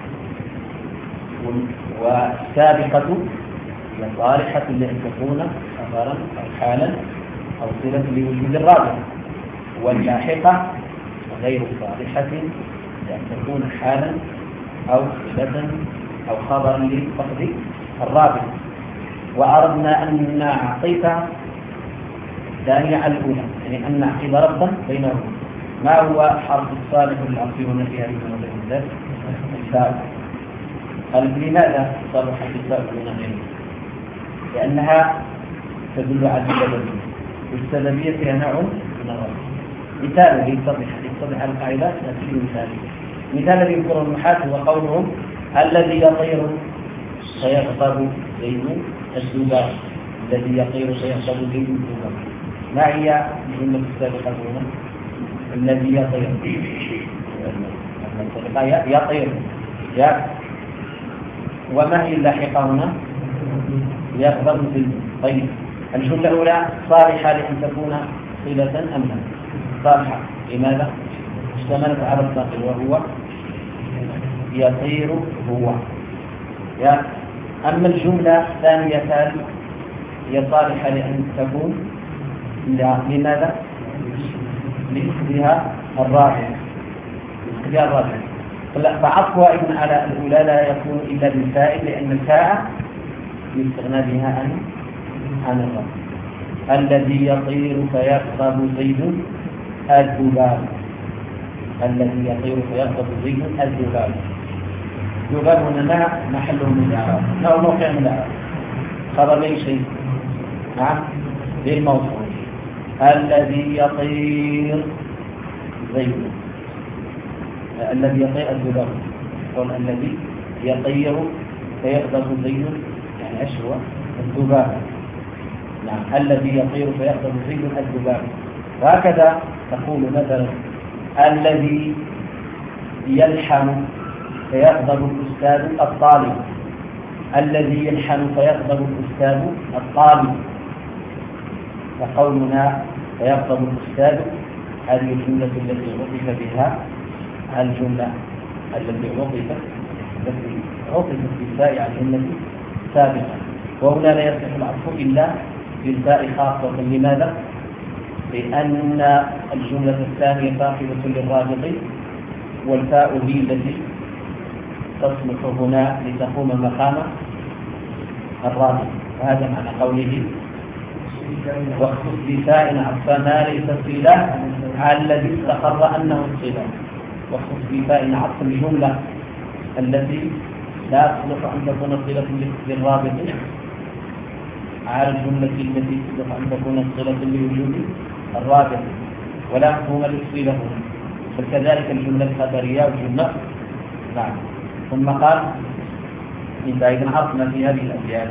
والسابقة هي صالحة لأن تكون خبرا أو حالا أو صلة لوجود الرابط، واللاحقة غير صالحة لأن تكون حالا أو صلة أو خبرا لفقد الرابط. وأردنا أن نعطيك دانية الأولى، يعني أن نعقد ربطا بينهما. ما هو حرف الصالح العطف هنا في هذه الموضوع؟ الفاء. قال لماذا صالح الفاء هنا غيره؟ لأنها تدل على السببية، والسببية فيها نوع من الربط. مثال يتضح يتضح على القاعدة نأتي مثال. مثال الذي يذكره النحاة هو قولهم الذي يطير سيغضب زيد الذباب، الذي يطير سيغضب زيد الذباب. ما هي الجملة السابقة هنا؟ الذي يطير يطير يا وما هي اللاحقة هنا؟ يغضب زيد. طيب الجملة الأولى صالحة لأن تكون صلة أم لا؟ صالحة. لماذا؟ اشتملت على الصاقل وهو يطير هو. يا أما الجملة الثانية هي صالحة لأن تكون لا. لماذا؟ لإخذها الراجع لإخذها الراجع فعطفها إذن على الأولى لا يكون إلا بالفاء، لأن الفاء يستغنى بها عن عن الرب. الذي يطير فيغضب زيد الذباب، الذي يطير فيغضب زيد الذباب. الذباب هنا ما محله من الإعراب، لا موقع من الإعراب، خبر لي شيء نعم للموصول. الذي يطير زيد، الذي يطير الذباب، قول الذي يطير فيغضب زيد يعني ايش هو؟ الذباب. نعم الذي يطير فيغضب زيد الذباب. وهكذا تقول مثلا الذي يلحن فيغضب الأستاذ الطالب، الذي يلحن فيغضب الأستاذ الطالب. فقولنا فيغضب الأستاذ هذه الجملة التي عطف بها الجملة التي عطفت التي عطفت بالفاء عن الجملة سابقا. وهنا لا يصح العطف إلا بالفاء خاصة. لماذا؟ لأن الجملة الثانية صاحبة للرابط، والفاء هي التي تصلح هنا لتقوم مقام الرابط. وهذا معنى قوله واخصص بفاء عطف ما ليس صلة على الذي استقر أنه صلة. واخصص بفاء عطف الجملة التي لا تصلح أن تكون صلة للرابط على الجملة التي تصلح أن تكون صلة لوجود الرابط، ولا مفهوم للصلة هنا. فكذلك الجملة الخبرية والجملة. نعم. ثم قال إذا إذن عرفنا في هذه الأبيات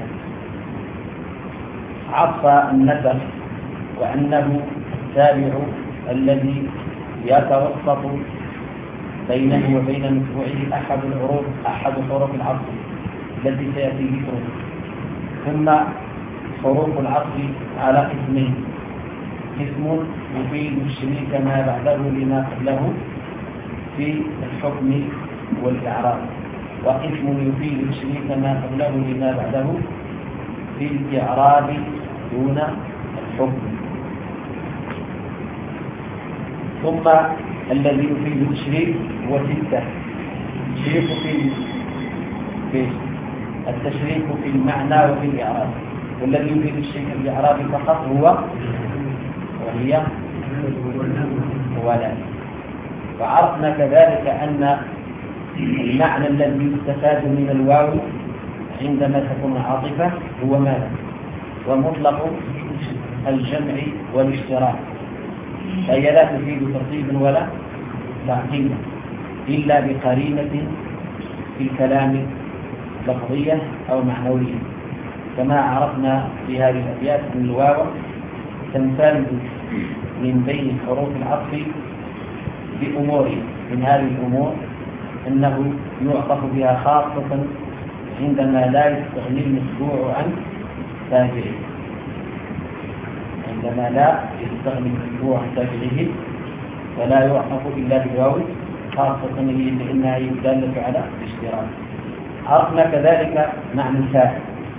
عطف النسخ، وأنه التابع الذي يتوسط بينه وبين متبوعه أحد الحروف أحد حروف العطف التي سيأتي ذكره. ثم حروف العطف على قسمين: اسم يفيد الشريك ما بعده لما قبله في الحكم والإعراب، واسم يفيد الشريك ما قبله لما بعده في الإعراب دون الحكم. ثم الذي يفيد التشريك هو ستة: التشريك في التشريك في المعنى وفي الإعراب، والذي يفيد الشريك في الإعراب فقط هو وهي ولا. وعرفنا كذلك أن المعنى الذي يستفاد من الواو عندما تكون عاطفة هو ماذا؟ ومطلق الجمع والاشتراك، فهي لا تفيد ترتيبا ولا تعقيبا إلا بقرينة في الكلام لفظية أو معنوية. كما عرفنا في هذه الأبيات أن الواو تنفرد من بين حروف العطف بأمور. من هذه الأمور أنه يعطف بها خاصة عندما لا يستغني المتبوع عن تابعه، عندما لا يستغني المتبوع عن تابعه فلا يعطف إلا بالواو خاصة لأنها دالة على الاشتراك. عرفنا كذلك معنى الفاء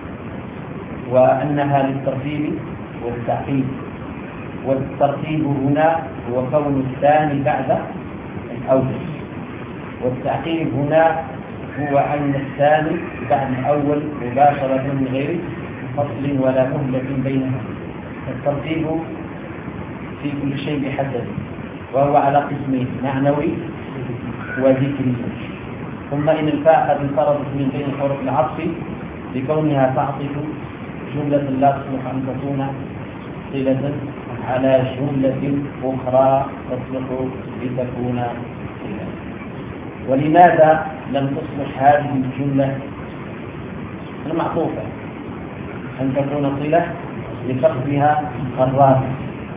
وأنها للترتيب والتعقيب، والترتيب هنا هو كون الثاني بعد الأول، والتعقيب هنا هو أن الثاني بعد الأول مباشرة من غير فصل ولا مهلة بينها. الترتيب في كل شيء بحسب، وهو على قسمين: معنوي وذكري. ثم إن الفاء قد انفردت من بين حروف العطف بكونها تعطف جملة لا تصلح أن تكون صلة على جملة أخرى تصلح لتكون صلة. ولماذا لم تصلح هذه الجملة المعطوفة أن تكون صلة لفقدها الرابط؟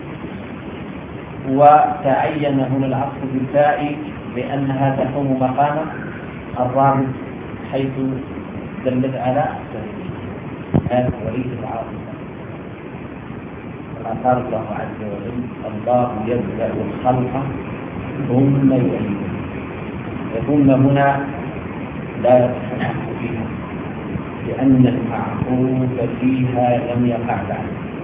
وتعين هنا العطف بالفاء لأنها تقوم مقام الرابط حيث دلت على هذا وليس العاطفة. قال الله عز وجل: الله يبدأ الخلق ثم يعيده. ثم هنا لا يصح العطف فيها لأن المعطوف فيها لم يقع بعد،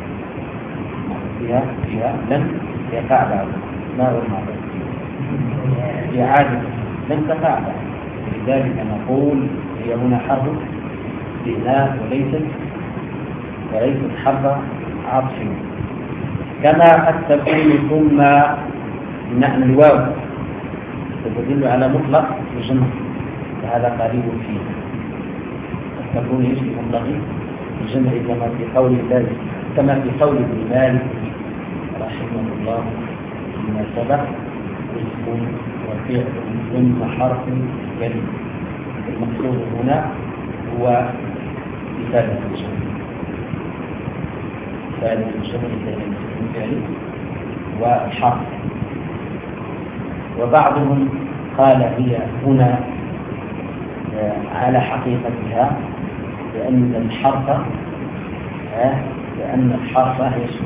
فيها فيها لم يقع بعد. ما هو المعطوف؟ إعادة لم تقع بعد، لذلك نقول هي هنا حرف استئناف وليست وليست حرف عطف، كما قد تكون ثم نحن الواو تدل على مطلق الجمع، وهذا قريب فيه. قد تكون ايش مطلق الجمع كما في قول الله كما في قول ابن مالك رحمه الله فيما سبق: اسم وفعل ثم حرف كلمة. المقصود هنا هو إفادة الجمع، إفادة الجمع بين الفعل والحرف. وبعضهم قال هي هنا على حقيقتها لأن الحرف لأن الحرف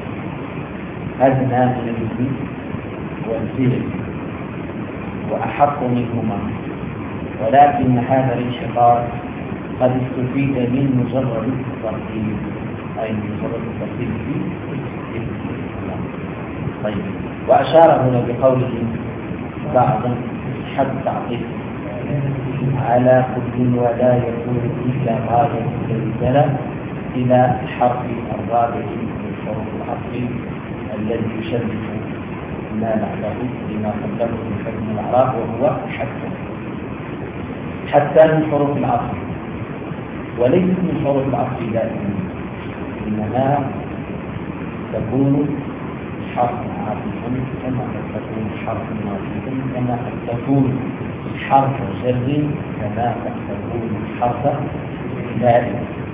أدنى من الاسم والفعل وأحق منهما، ولكن هذا الانشقاق قد استفيد من مجرد الترتيب، أي مجرد الترتيب في طيب. وأشار هنا بقوله بعضا حد تعطيل على كل ولا يكون إلا غاية الرسالة إلى حرف الرابع من حروف العطف الذي يشرف ما بعده لما قبله من حكم الأعراف، وهو حتى حتى من حروف العطف، وليس من حروف العطف دائما، إنما تكون حرف عاطفا كما قد تكون حرف ناصب، كما قد تكون حرف جر، كما قد تكون حرف دائم.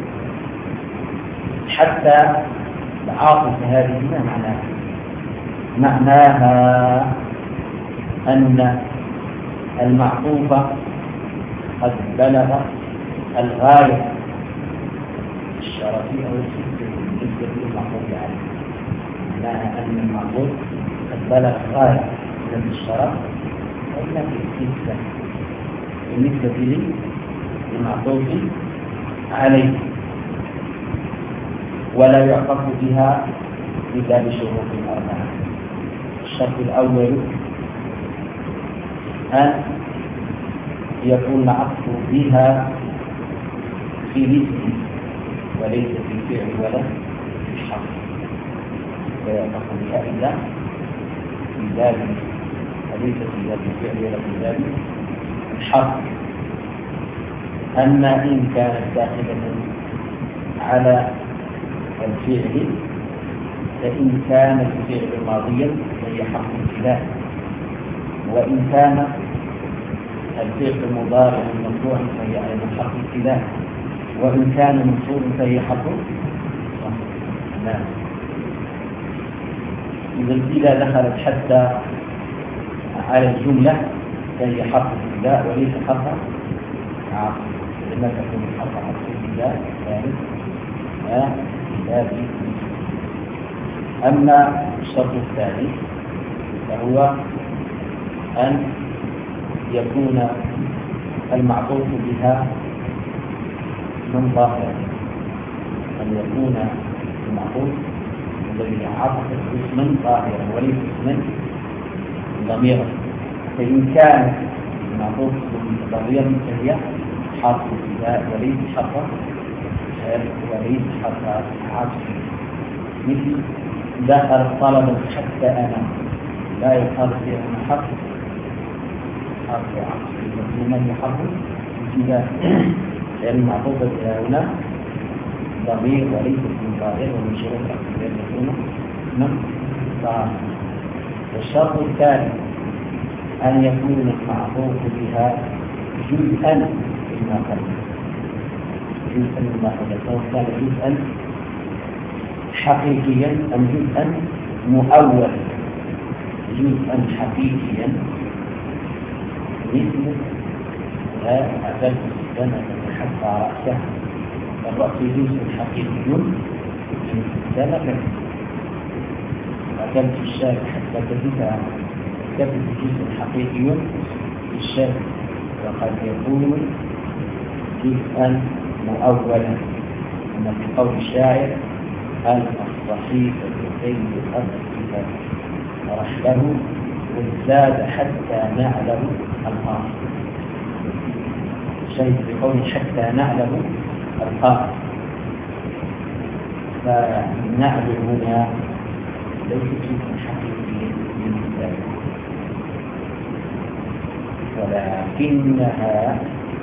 حتى العاطفة هذه ما معناها؟ معناها أن المعطوف قد بلغ الغاية الشرفية أو الستة بالنسبة للمعطوف عليه. معناها أن المعطوف قد بلغ غاية من الشرف وإلا في الستة بالنسبة للمعطوف عليه، ولا يعطف بها إلا بشروط أربعة. الشرط الأول أن يكون العطف بها في الاسم وليس في الفعل ولا في الحرف، لا يعطف بها إلا في ذلك وليس في ذلك الفعل ولا في ذلك الحرف. أما إن كانت داخلة على الفعل فإن كان الفعل ماضيا فهي حرف ابتداء، وإن كان الفعل مضارع مرفوع فهي أيضا حرف ابتداء، وإن كان منصوبا فهي حرف نعم. إذا دخلت حتى على الجملة فهي حرف ابتداء وليس حرف عاطف، لما تكون حرف ابتداء ثالث ثالث. أما الشرط الثاني فهو أن يكون المعطوف بها من ظاهر، أن يكون المعطوف الذي عطف اسما ظاهرا وليس اسما ضميرا. فإن كان المعطوف ضميرا فهي حرف ابتداء وليس حرف وليس حرف عطف، مثل دخل طلبا حتى أنا لا يقال فيه أنا حرف حرف عطف، لمن يحرف ابتداء، لأن المعطوفة هنا ضمير وليس من ظاهر، ومن شروط الاعتبار يكون من ظاهر. والشرط الثاني أن يكون المعطوف بها جزءا مما قبل، جزءا مما قبل، سواء كان جزءا حقيقيا أم جزءا مؤولا. جزءا حقيقيا مثل لا أزلت السنة حتى رأسها، الرأس جزء حقيقي من السنة، أكلت الشاة حتى تزيدها كبد جزء حقيقي في الشاة، وقد يكون جزءا مؤولا، كما في قول الشاعر: الصحيفة كي أصحف رحله وازداد حتى نعله الآخر. شهد بقوله حتى نعلم القائل. فالنعل هنا ليست شيء حقيقي للإنسان، ولكنها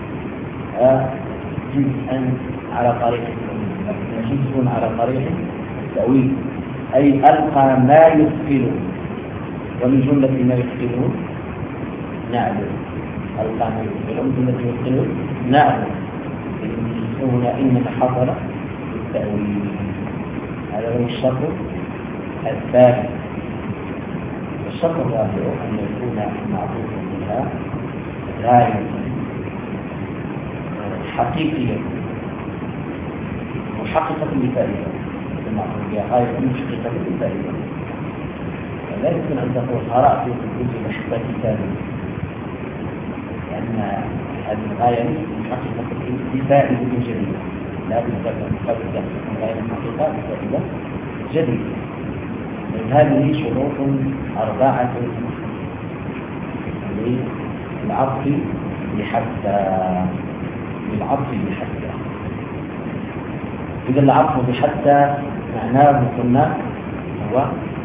جزءا على طريق جزء على طريق التأويل، أي ألقى ما يثقله، ومن جملة ما يثقله نعلم. ألقى ما يثقله من جملة يثقله نعلم. هنا إنما حصل التأويل. هذا هو الشرط الثاني. الشرط الرابع أن يكون معطوفا بها غاية حقيقية محققة لفائدة، المعطوف بها غاية محققة لفائدة. لا يمكن أن تقول قرأت في الكتب حتى كتابا، لأن هذه الغاية محققة لفائدة جديدة، لا بد أن تكون غاية محققة لفائدة جديدة. هذه شروط أربعة للعطف بحتى للعطف بحتى. إذا العطف بحتى معناه قلنا هو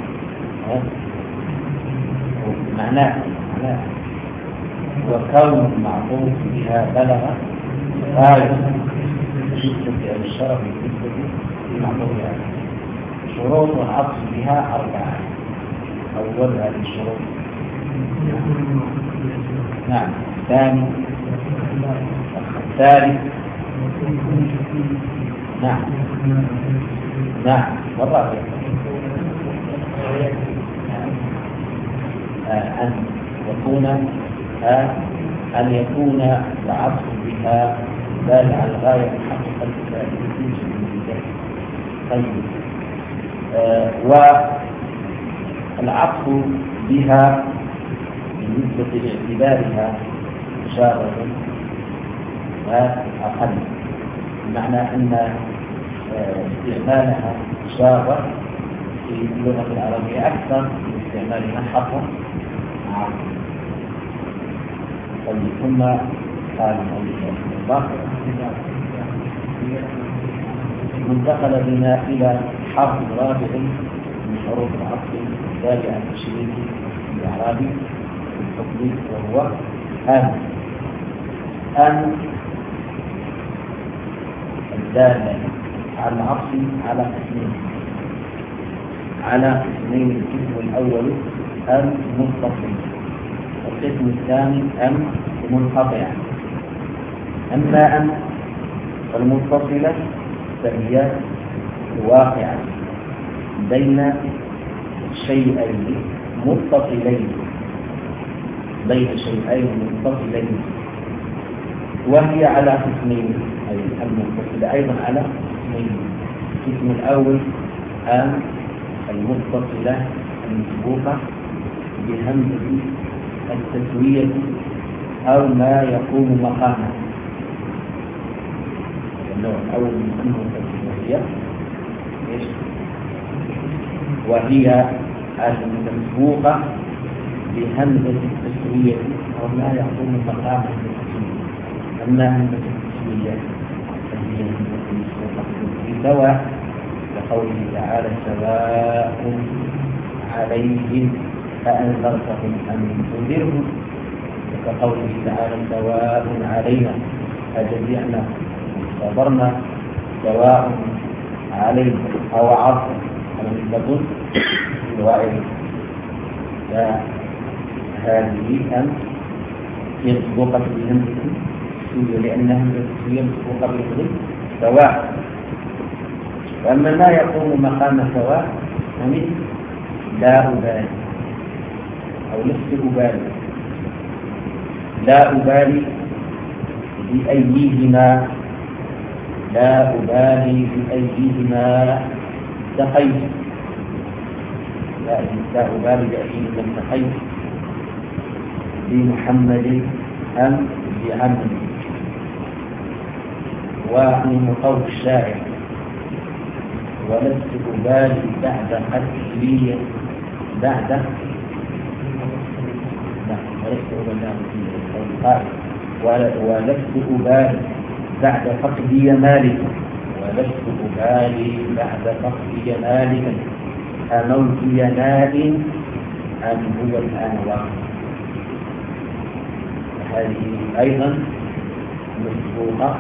معناه معناه هو كون المعطوف بها بلغ غاية شدة أو الشرف بالنسبة للمعطوف بها. شروط العطف بها أربعة. أول هذه الشروط نعم. ثاني الثالث نعم نعم والرابع أن يكون أن يكون العطف بها بالغ الغاية محققة لفائدة. طيب آه والعطف بها بالنسبة لاعتبارها مشابه وأقل، بمعنى أن استعمالها مشابه في اللغة العربية أكثر من استعمالها حقا عام. طيب ثم قال الباقي انتقل بنا إلى حرف رابع من حروف العطف التابع عن التشريك الإعرابي الحكمي، وهو أن. أن الدالة على العطف على قسمين على قسمين القسم الأول أن متصل، والقسم الثاني أن منقطع. أما أن المتصلة فهي واقعة بين شيئين متصلين بين شيئين متصلين وهي على قسمين، أي المتصلة أيضا على قسمين. القسم الأول أن المتصلة المسبوقة بهمزة التسوية أو ما يقوم مقامها. النوع الأول من همزة التسوية وهي المسبوقة بهمزة التسوية أو ما يقوم مقامها. أما همزة التسوية فهي همزة مسبوقة سواء، كقوله تعالى سواء عليهم أأنذرتهم أم تنذرهم، وكقوله تعالى سواء علينا أجزعنا صبرنا سواء علينا أو عرض أم الوائل. فهذه أن هي مسبوقة بهمزة التسوية لأنها همزة التسوية مسبوقة بهمزة سواء. وأما ما يقوم مقام سواء فمثل لا أبالي أو لست أبالي. لا أبالي بأيهما لا أبالي بأيهما سقيت. لا أبالي بأيهما سقيت بمحمد أم بعمد. ومن قول الشاعر ولست أبالي بعد قتلي بعد لا ولست أبالي ولست أبالي بعد فقدي مالك ولست أبالي بعد فقدي مالك أموت ينال أم هو الآن واقع. هذه أيضا مسبوقة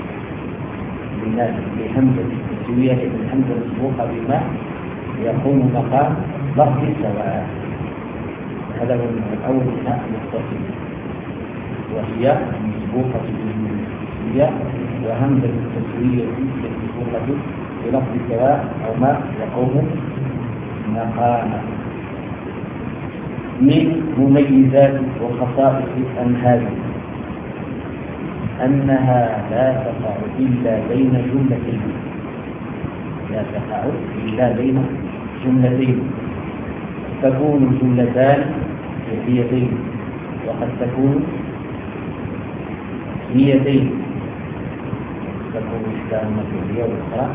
بهمزة التسوية، الهمزة مسبوقة بما يقوم مقام لفظ السواء. هذا هو الأول منها المتصل، وهي مسبوقة بالتسوية، وهمزة التسوية مسبوقة بلفظ السواء أو ما يقوم مقامه. من مميزات وخصائص أن هذه أنها لا تقع إلا بين جملتين، لا تقع إلا بين جملتين. تكون جملتان فعليتين وقد تكون نيتين، تكون إحداهما فعلية والأخرى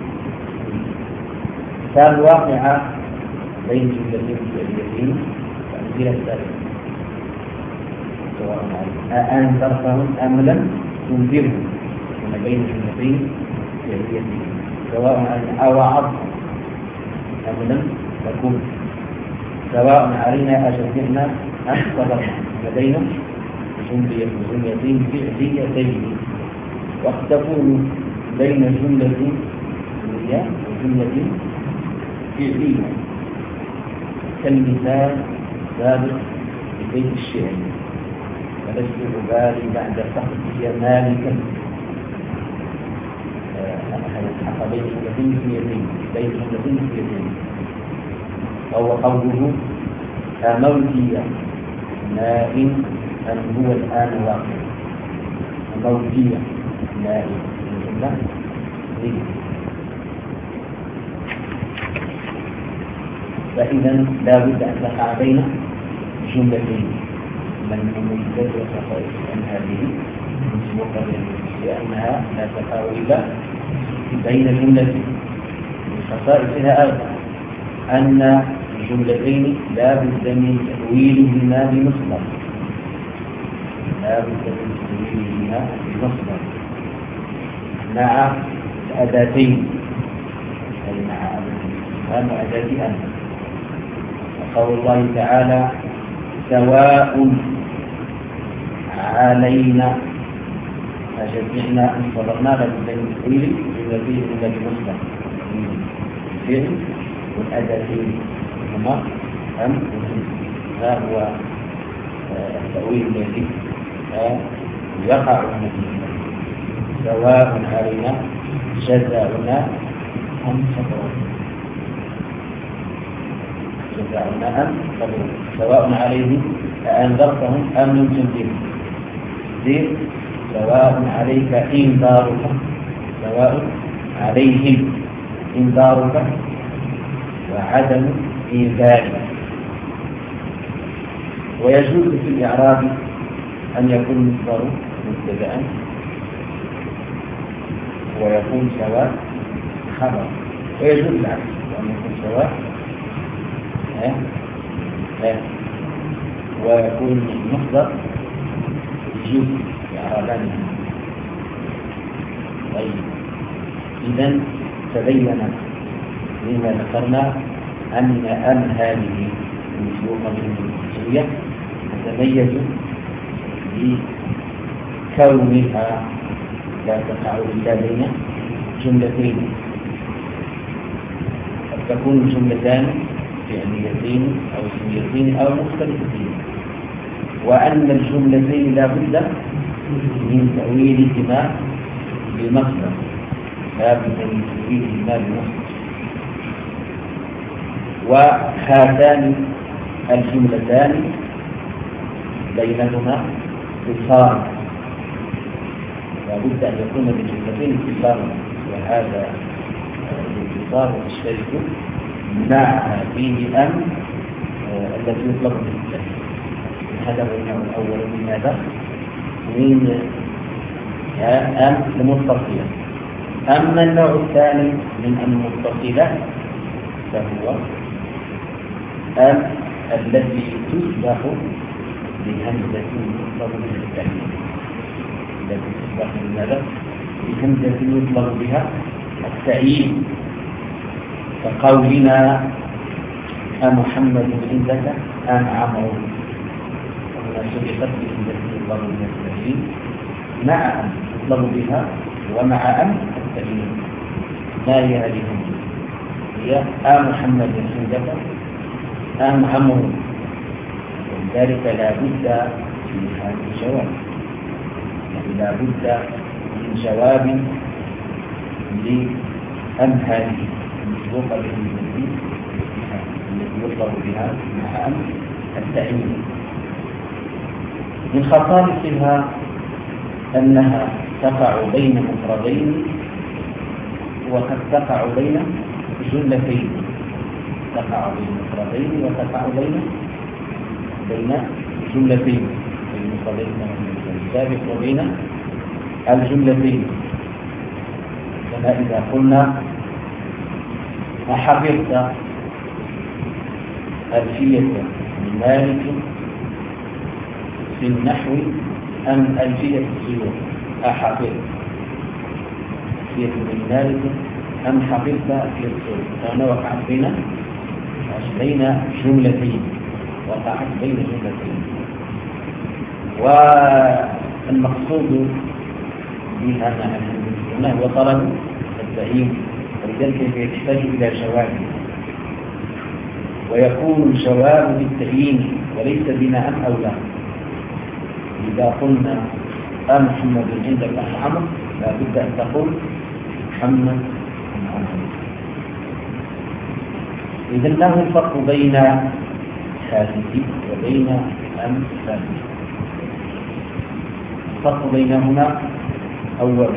كان واقعة بين جملتين فعليتين. فأمثلة ذلك سواء أنذرتهم أم لم تنذرهم، هنا بين جملتين فعليتين، سواء أوعظتهم أم لم تكن، سواء علينا أشفعنا أم صبرنا، لدينا جملتين فعليتين. وقد تكون بين جملة فعلية وجملة فعلية، كالمثال سابق في بيت الشعر: ولست أبالي بعد فقدي مالكا. هذا الحق بين جملتين فعليتين، بين جملتين فعليتين. وهو قوله: أموتي نائم أم هو الآن واقع. أموتي نائم الجملة دي. فإذا لا بد أن تقع بين جملتين. من مميزات وخصائص أن هذه مسبوقة لأنها لا تقع إلا بين جملتين. من خصائصها أيضا أن الجملتين لا بد من تأويلهما بمصدر، لا بد من تأويلهما بمصدر مع الأداتين، أي مع أداتين وأداة أن. وقول الله تعالى: سواء علينا أشفعنا أم صبرنا، لا بد من تأويل الجملتين إلا بمصدر الفعل والأداتين هما أم وهم. هذا هو التأويل الذي يقع فيه: سواء علينا جزاؤنا أم صبرنا، جزاؤنا أم صبرنا، سواء عليهم أأنذرتهم أم لم تنذرهم، سواء عليك إنذارك، سواء عليهم إنذارك وعدم إنذارك. ويجوز في الإعراب أن يكون مصدر مبتدأ ويكون سواء خبر، ويجوز العكس أن يكون سواء ها ها ويكون مصدر يجوز إعرابان. طيب، إذن تبين مما ذكرنا أن أن هذه المسبوقة بالتسوية تتميز بكونها لا تقع إلا بين جملتين، قد تكون الجملتان فعليتين أو اسميتين أو مختلفتين، وأن الجملتين لا بد من تأويلهما بمصدر، لا بد من تأويلهما بمصدر. وهاتان الجملتان بينهما اتصال، لا بد أن يكون للجملتين اتصال، وهذا الاتصال يشترك مع فيه أم التي يطلق بالله. هذا هو النوع الأول من هذا، من أم المتصلة. أما النوع الثاني من أم المتصلة فهو أم التي تسبح بهمزة مطلق بالتأكيد، التي تصبح بماذا؟ بهمزة يطلب بها التأييد، كقولنا أمحمد عندك أم عمرو، هنا سبقت بهمزة يطلب بها التأييد مع أم يطلب بها ومع أم التأييد. ما هي هذه الهمزة؟ هي أمحمد عندك أم عمرو، ولذلك لا بد من هذا الجواب، يعني لا بد من جواب لأم هذه المسبوقة بالهمزة التي يطلب بها مع أم التأييد. من خصائصها أنها تقع بين مفردين وقد تقع بين جملتين، تقع بين مفردين وتقع بين بين جملتين، بين مفردين السابق وبين الجملتين. كما إذا قلنا أحفظت ألفية من مالك في النحو أم ألفية السيوط؟ أحفظت ألفية من مالك أم حفظت ألفية السيوط؟ فأنا وقعت بين بين جملتين، وقعت بين جملتين. والمقصود بها مع الهمزة هو طلب التأييد، ولذلك يحتاج إلى جواب، ويكون الجواب بالتأييد وليس بناء أو لا. إذا قلنا أمحمد عندك أم عمرو لا بد أن تقول محمد أم عمرو. إذا له الفرق بين هذه وبين أم هذه. الفرق بينهما أولا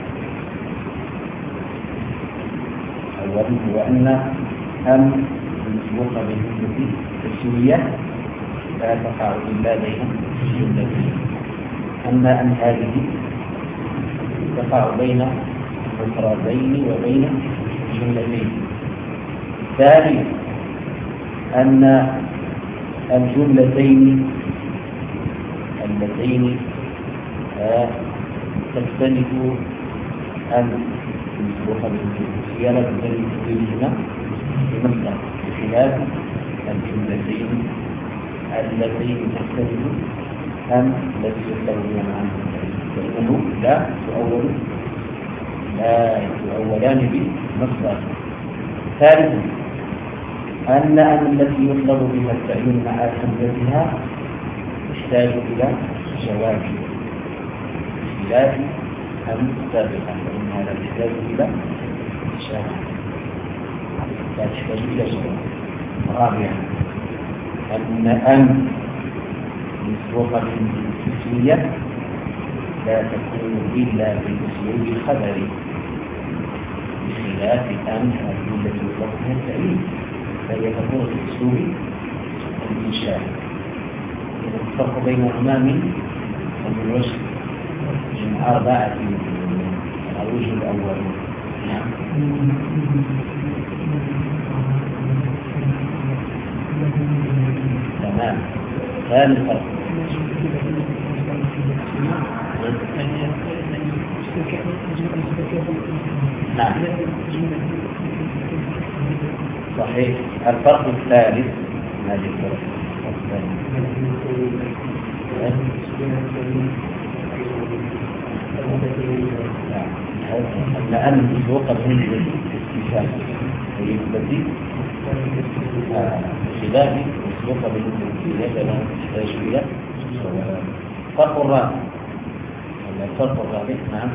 أولا هو أن أم المسبوقة بالهمزة التسوية لا تقع إلا بين جملتين، أما أم هذه تقع بين مفردين وبين جملتين. ثانيا أن الجملتين اللتين تختلف أن المسبوقة بالهمزة لا تختلف بهما بمصدر، بخلاف الجملتين اللتين تختلف أم التي يستوي عنها، فإنه لا تؤول لا تؤولان بمصدر. ثالثا أن أم التي يطلب بها التأييد مع همزتها تحتاج إلى جواب، بخلاف أم سابقا فإنها لا تحتاج إلى جواب، لا تحتاج إلى جواب. رابعا أن أم مسبوقة بالتسوية لا تكون إلا بالأسلوب الخبري، بخلاف أم هذه التي يطلق بها التأييد فهي تكون بالأسلوب الإنشاء. إذا الفرق بينهما من الوجه من أربعة الوجه الأول. نعم. تمام. ثاني الفرق نعم صحيح. الفرق الثالث من هذه الفرق أن أن مسبوقة بالهمزة الاستفهام هي التي خلاف مسبوقة بالهمزة الاستفهام لا تحتاج إلى فرق الرابع. الفرق الرابع نعم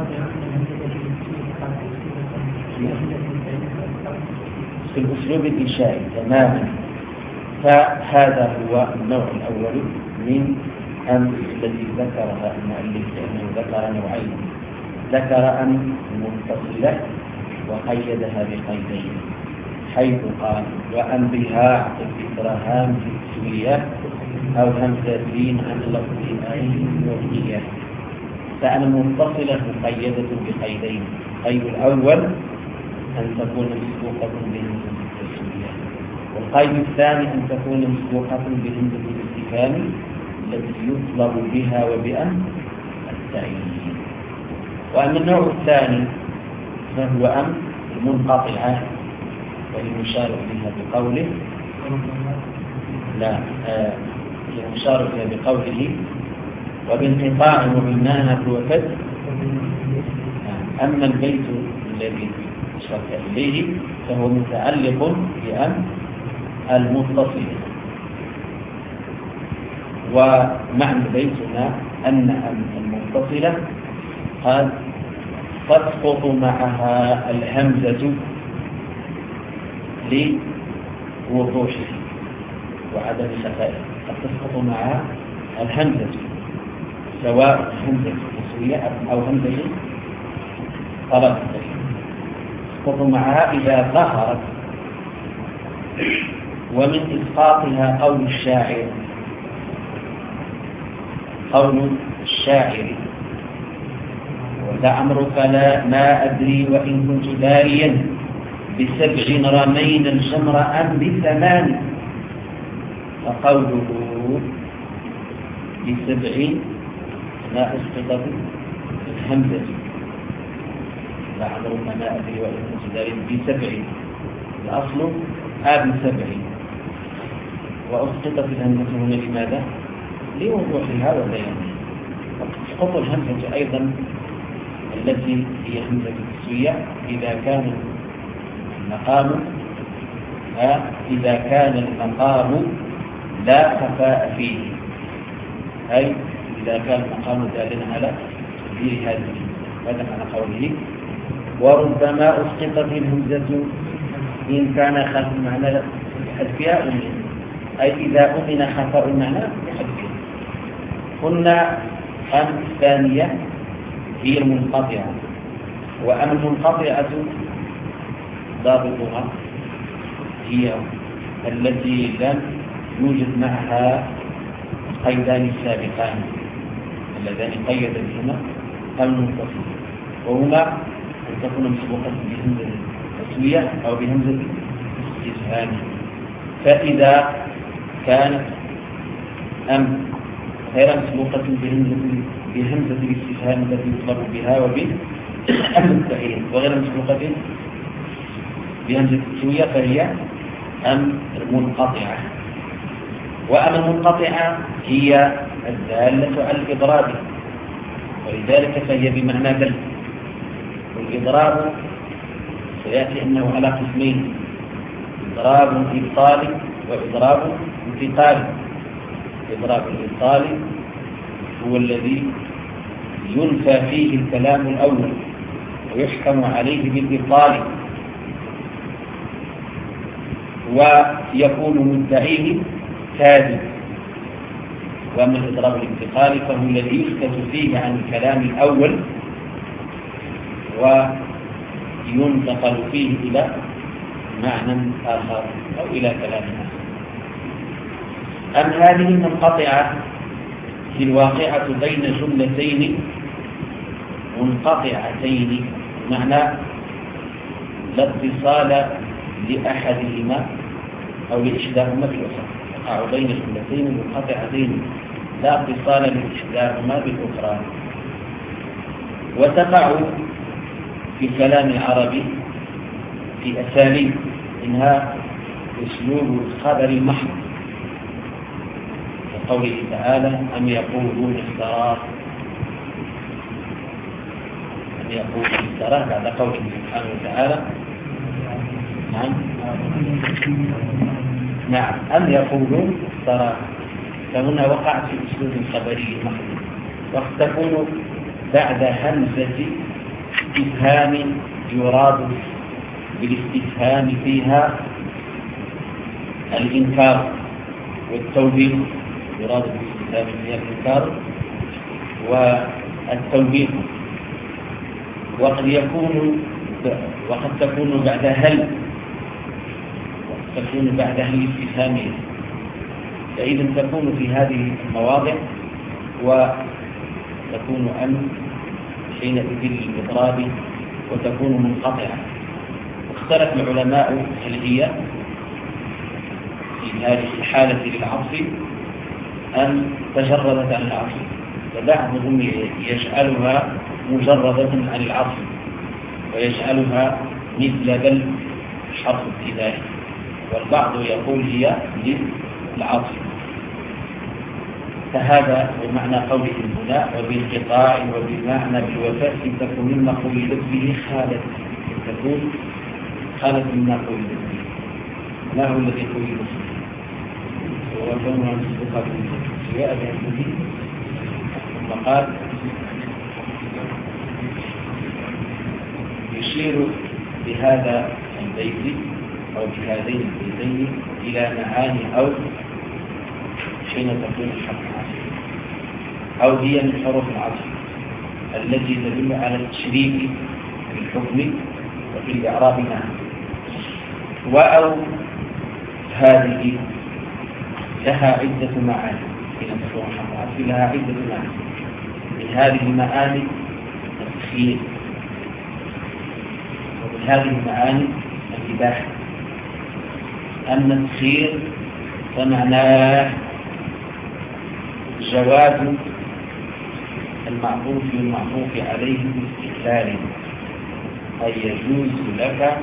في الأسلوب الإنشائي تماما. فهذا هو النوع الأول من أم التي ذكرها المؤلف، لأنه ذكر نوعين، ذكر أم متصلة وقيدها بقيدين، حيث قال وأم بها الاستفهام في التسوية أو همزتين عن لفظ أي وهي. فأم متصلة مقيدة بقيدين، القيد الأول أن تكون مسبوقة بهمزة التسوية، والقيد الثاني أن تكون مسبوقة بهمزة الاستفهام التي يطلب بها وبأن المستعين. وأما النوع الثاني فهو أم المنقطعة، والمشار إليها بقوله لا آه المشار إليها بقوله وبانقطاع وبالمعنى وكد. أما البيت الذي أشرت إليه فهو متعلق بأم المتصلة، ومعنى بيتنا أن أم المتصلة قد تسقط معها الهمزة لوضوحه وعدم خفائه، قد تسقط معها الهمزة سواء همزة تسوية أو همزة طلب، تسقط معها إذا ظهرت. ومن إسقاطها قول الشاعر قول الشاعر لعمرك لا ما أدري وإن كنت داريا بسبع رمينا الجمر أم بثمان، فقوله بسبع لا أسقط الهمزة لعمرك ما أدري وإن كنت داريا بسبع، الأصل آب سبع، وأسقطت الهمزة هنا لماذا؟ لوضوحها وبيانها. تسقط الهمزة أيضا التي هي همزة التسوية إذا كان المقام إذا كان المقام لا خفاء فيه، أي إذا كان المقام دالا على تغيير هذه هذا على قوله وربما أسقطت الهمزة إن كان خاف المعنى بحذفها أمن، أي إذا أمن خفاء المعنى بحذفها. قلنا أم الثانية هي المنقطعة، وأم المنقطعة ضابطها هي التي لم يوجد معها قيدان السابقان اللذان قيد بهما المنفصل، وهما أن تكون مسبوقة بهمزة التسوية أو بهمزة الاستفهام. فإذا كانت أم غير مسبوقة بهمزة بهمزة الاستفهام التي يطلب بها وبالأم التعيين، وغير مسبوقة بهمزة التسوية فهي أم المنقطعة. وأم المنقطعة هي الدالة على الإضراب، ولذلك فهي بمعنى بل. والإضراب سيأتي أنه على قسمين: إضراب إبطالي وإضراب انتقالي. إضراب الإبطالي هو الذي ينفى فيه الكلام الأول ويحكم عليه بالإبطال، ويكون مدعيه كاذب. وأما الإضراب الانتقالي فهو الذي يسكت فيه عن الكلام الأول وينتقل فيه إلى معنى آخر أو إلى كلام آخر. أم هذه المنقطعة في الواقعة بين جملتين منقطعتين، معنى لا اتصال لأحدهما أو لإحداهما بالأخرى، تقع بين جملتين منقطعتين لا اتصال لإحداهما بالأخرى. وتقع في الكلام العربي في أساليب، منها أسلوب الخبر المحض كقوله تعالى أم يقولون افتراه، أم يقولون افتراه بعد قوله سبحانه وتعالى نعم نعم أم يقولون افتراه، فهنا وقع في أسلوب خبري محض، وقد تكون بعد همزة استفهام يراد بالاستفهام فيها الإنكار والتوبيخ، يراد بالاستفهام فيها الإنكار والتوبيخ. وقد يكون وقد تكون بعد هل وقد تكون بعد هل استفهامية، فإذا تكون في هذه المواضع وتكون أم حينئذ للإضراب وتكون منقطعة. اختلف العلماء هل هي في هذه الحالة للعطف أم تجردت عن العطف، فبعضهم يجعلها مجردة عن العصر ويجعلها مثل بل حرف ابتدائي، والبعض يقول هي للعصر. فهذا بمعنى قوله هنا وبالقطاع وبمعنى بالوفاء تكون مما قيدت به خالد، تكون خالد مما قيدت به. ما هو الذي قيدت به؟ هو كون مسبوقة سواء به. ثم قال يشير بهذا البيت أو بهذين البيتين إلى معاني أو حين تكون الحرف العصر أو هي من حروف العصر التي تدل على التشريك في الحكم وفي الإعراب معا. وأو هذه لها عدة معاني، حين تكون الحرف العصر لها عدة معاني. من هذه المعاني التخيير، ومن هذه المعاني الإباحة. أما التخيير فمعناه جواز المعطوف والمعطوف عليه باستقلال، أي يجوز لك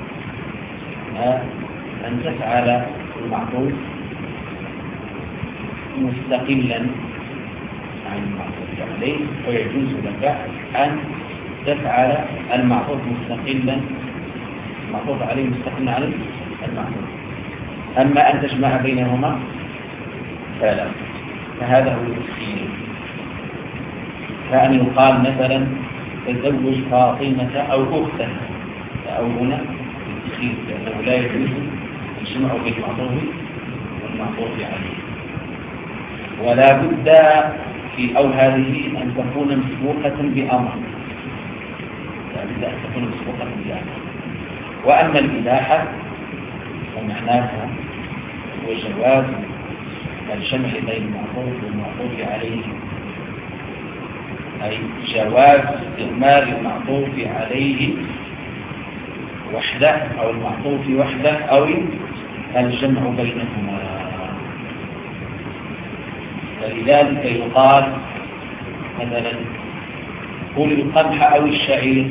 أن تفعل المعطوف مستقلا عن المعطوف عليه، ويجوز لك أن تفعل المعطوف مستقلا المعطوف عليه مستقلا عن المعطوف. أما أن تجمع بينهما فلا، فهذا هو التخيير. كأن يقال مثلا تزوج فاطمة أو أختها، أو هنا التخيير، لأنه لا يجوز الجمع بين المعطوف والمعطوف عليه. ولا بد في أو هذه أن تكون مسبوقة بأمر، لا بد أن تكون مسبوقة بأمر. وأما الإباحة فمعناها هو جواز الجمع بين المعطوف والمعطوف عليه، أي جواز استعمال المعطوف عليه وحده أو المعطوف وحده أو الجمع بينهما. فلذلك يقال مثلا قل القمح أو الشعير،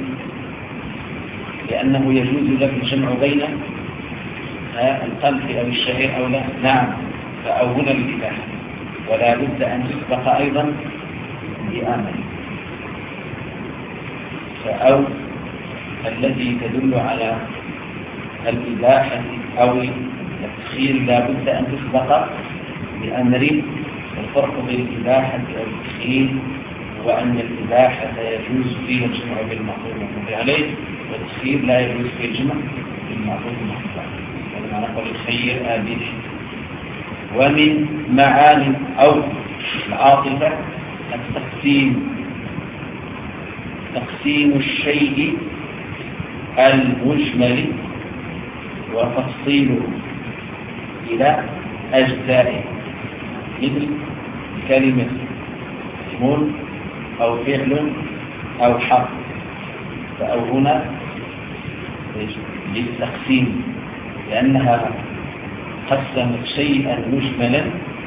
لأنه يجوز لك الجمع بين القمح أو الشعير أو لا. نعم، فأو هنا الإباحة، ولا بد أن تسبق أيضا بأمر. فأو التي تدل على الإباحة أو التخيير لا بد أن تسبق بأمر. الفرق بين الإباحة أو التخيير هو أن الإباحة يجوز فيها الجمع بالمعطوف والمعطوف عليه، والتخيير لا يجوز فيه الجمع بالمعطوف والمعطوف عليه. هذا معنى قول الخير آبه. ومن معاني أو العاطفة التقسيم، تقسيم الشيء المجمل وتفصيله إلى أجزائه، مثل كلمة اسم أو فعل أو حرف. فأو هنا للتقسيم، لأنها قسمت شيئا مجملا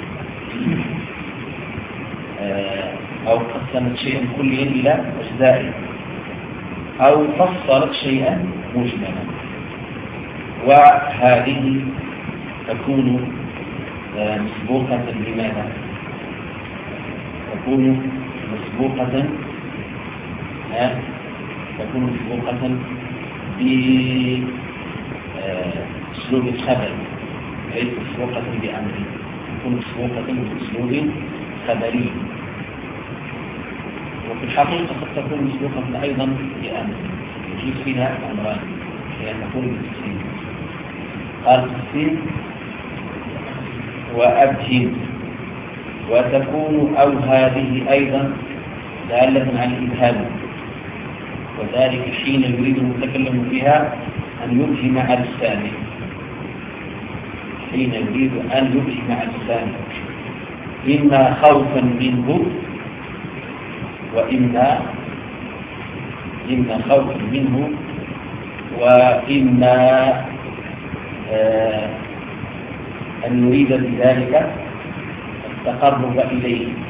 أو قسمت شيئا كليا إلى أجزاء، أو فصلت شيئا مجملا. وهذه تكون مسبوقة لماذا؟ تكون مسبوقة تكون مسبوقة بأسلوب الخبر، ليس مسبوقة بأمر، تكون مسبوقة بأسلوب خبري. وفي الحقيقة قد تكون مسبوقة أيضا بأمر، يجوز فيها أمران هي أن تكون بالتقسيم. قال تقسيم وأبهم. وتكون أو هذه أيضا دالة على الإبهام، وذلك حين يريد المتكلم بها أن يبهم على السامع، حين يريد أن يبهم على السامع، إما خوفا منه وإما إما خوفا منه وإما آه أن يريد بذلك التقرب إليه.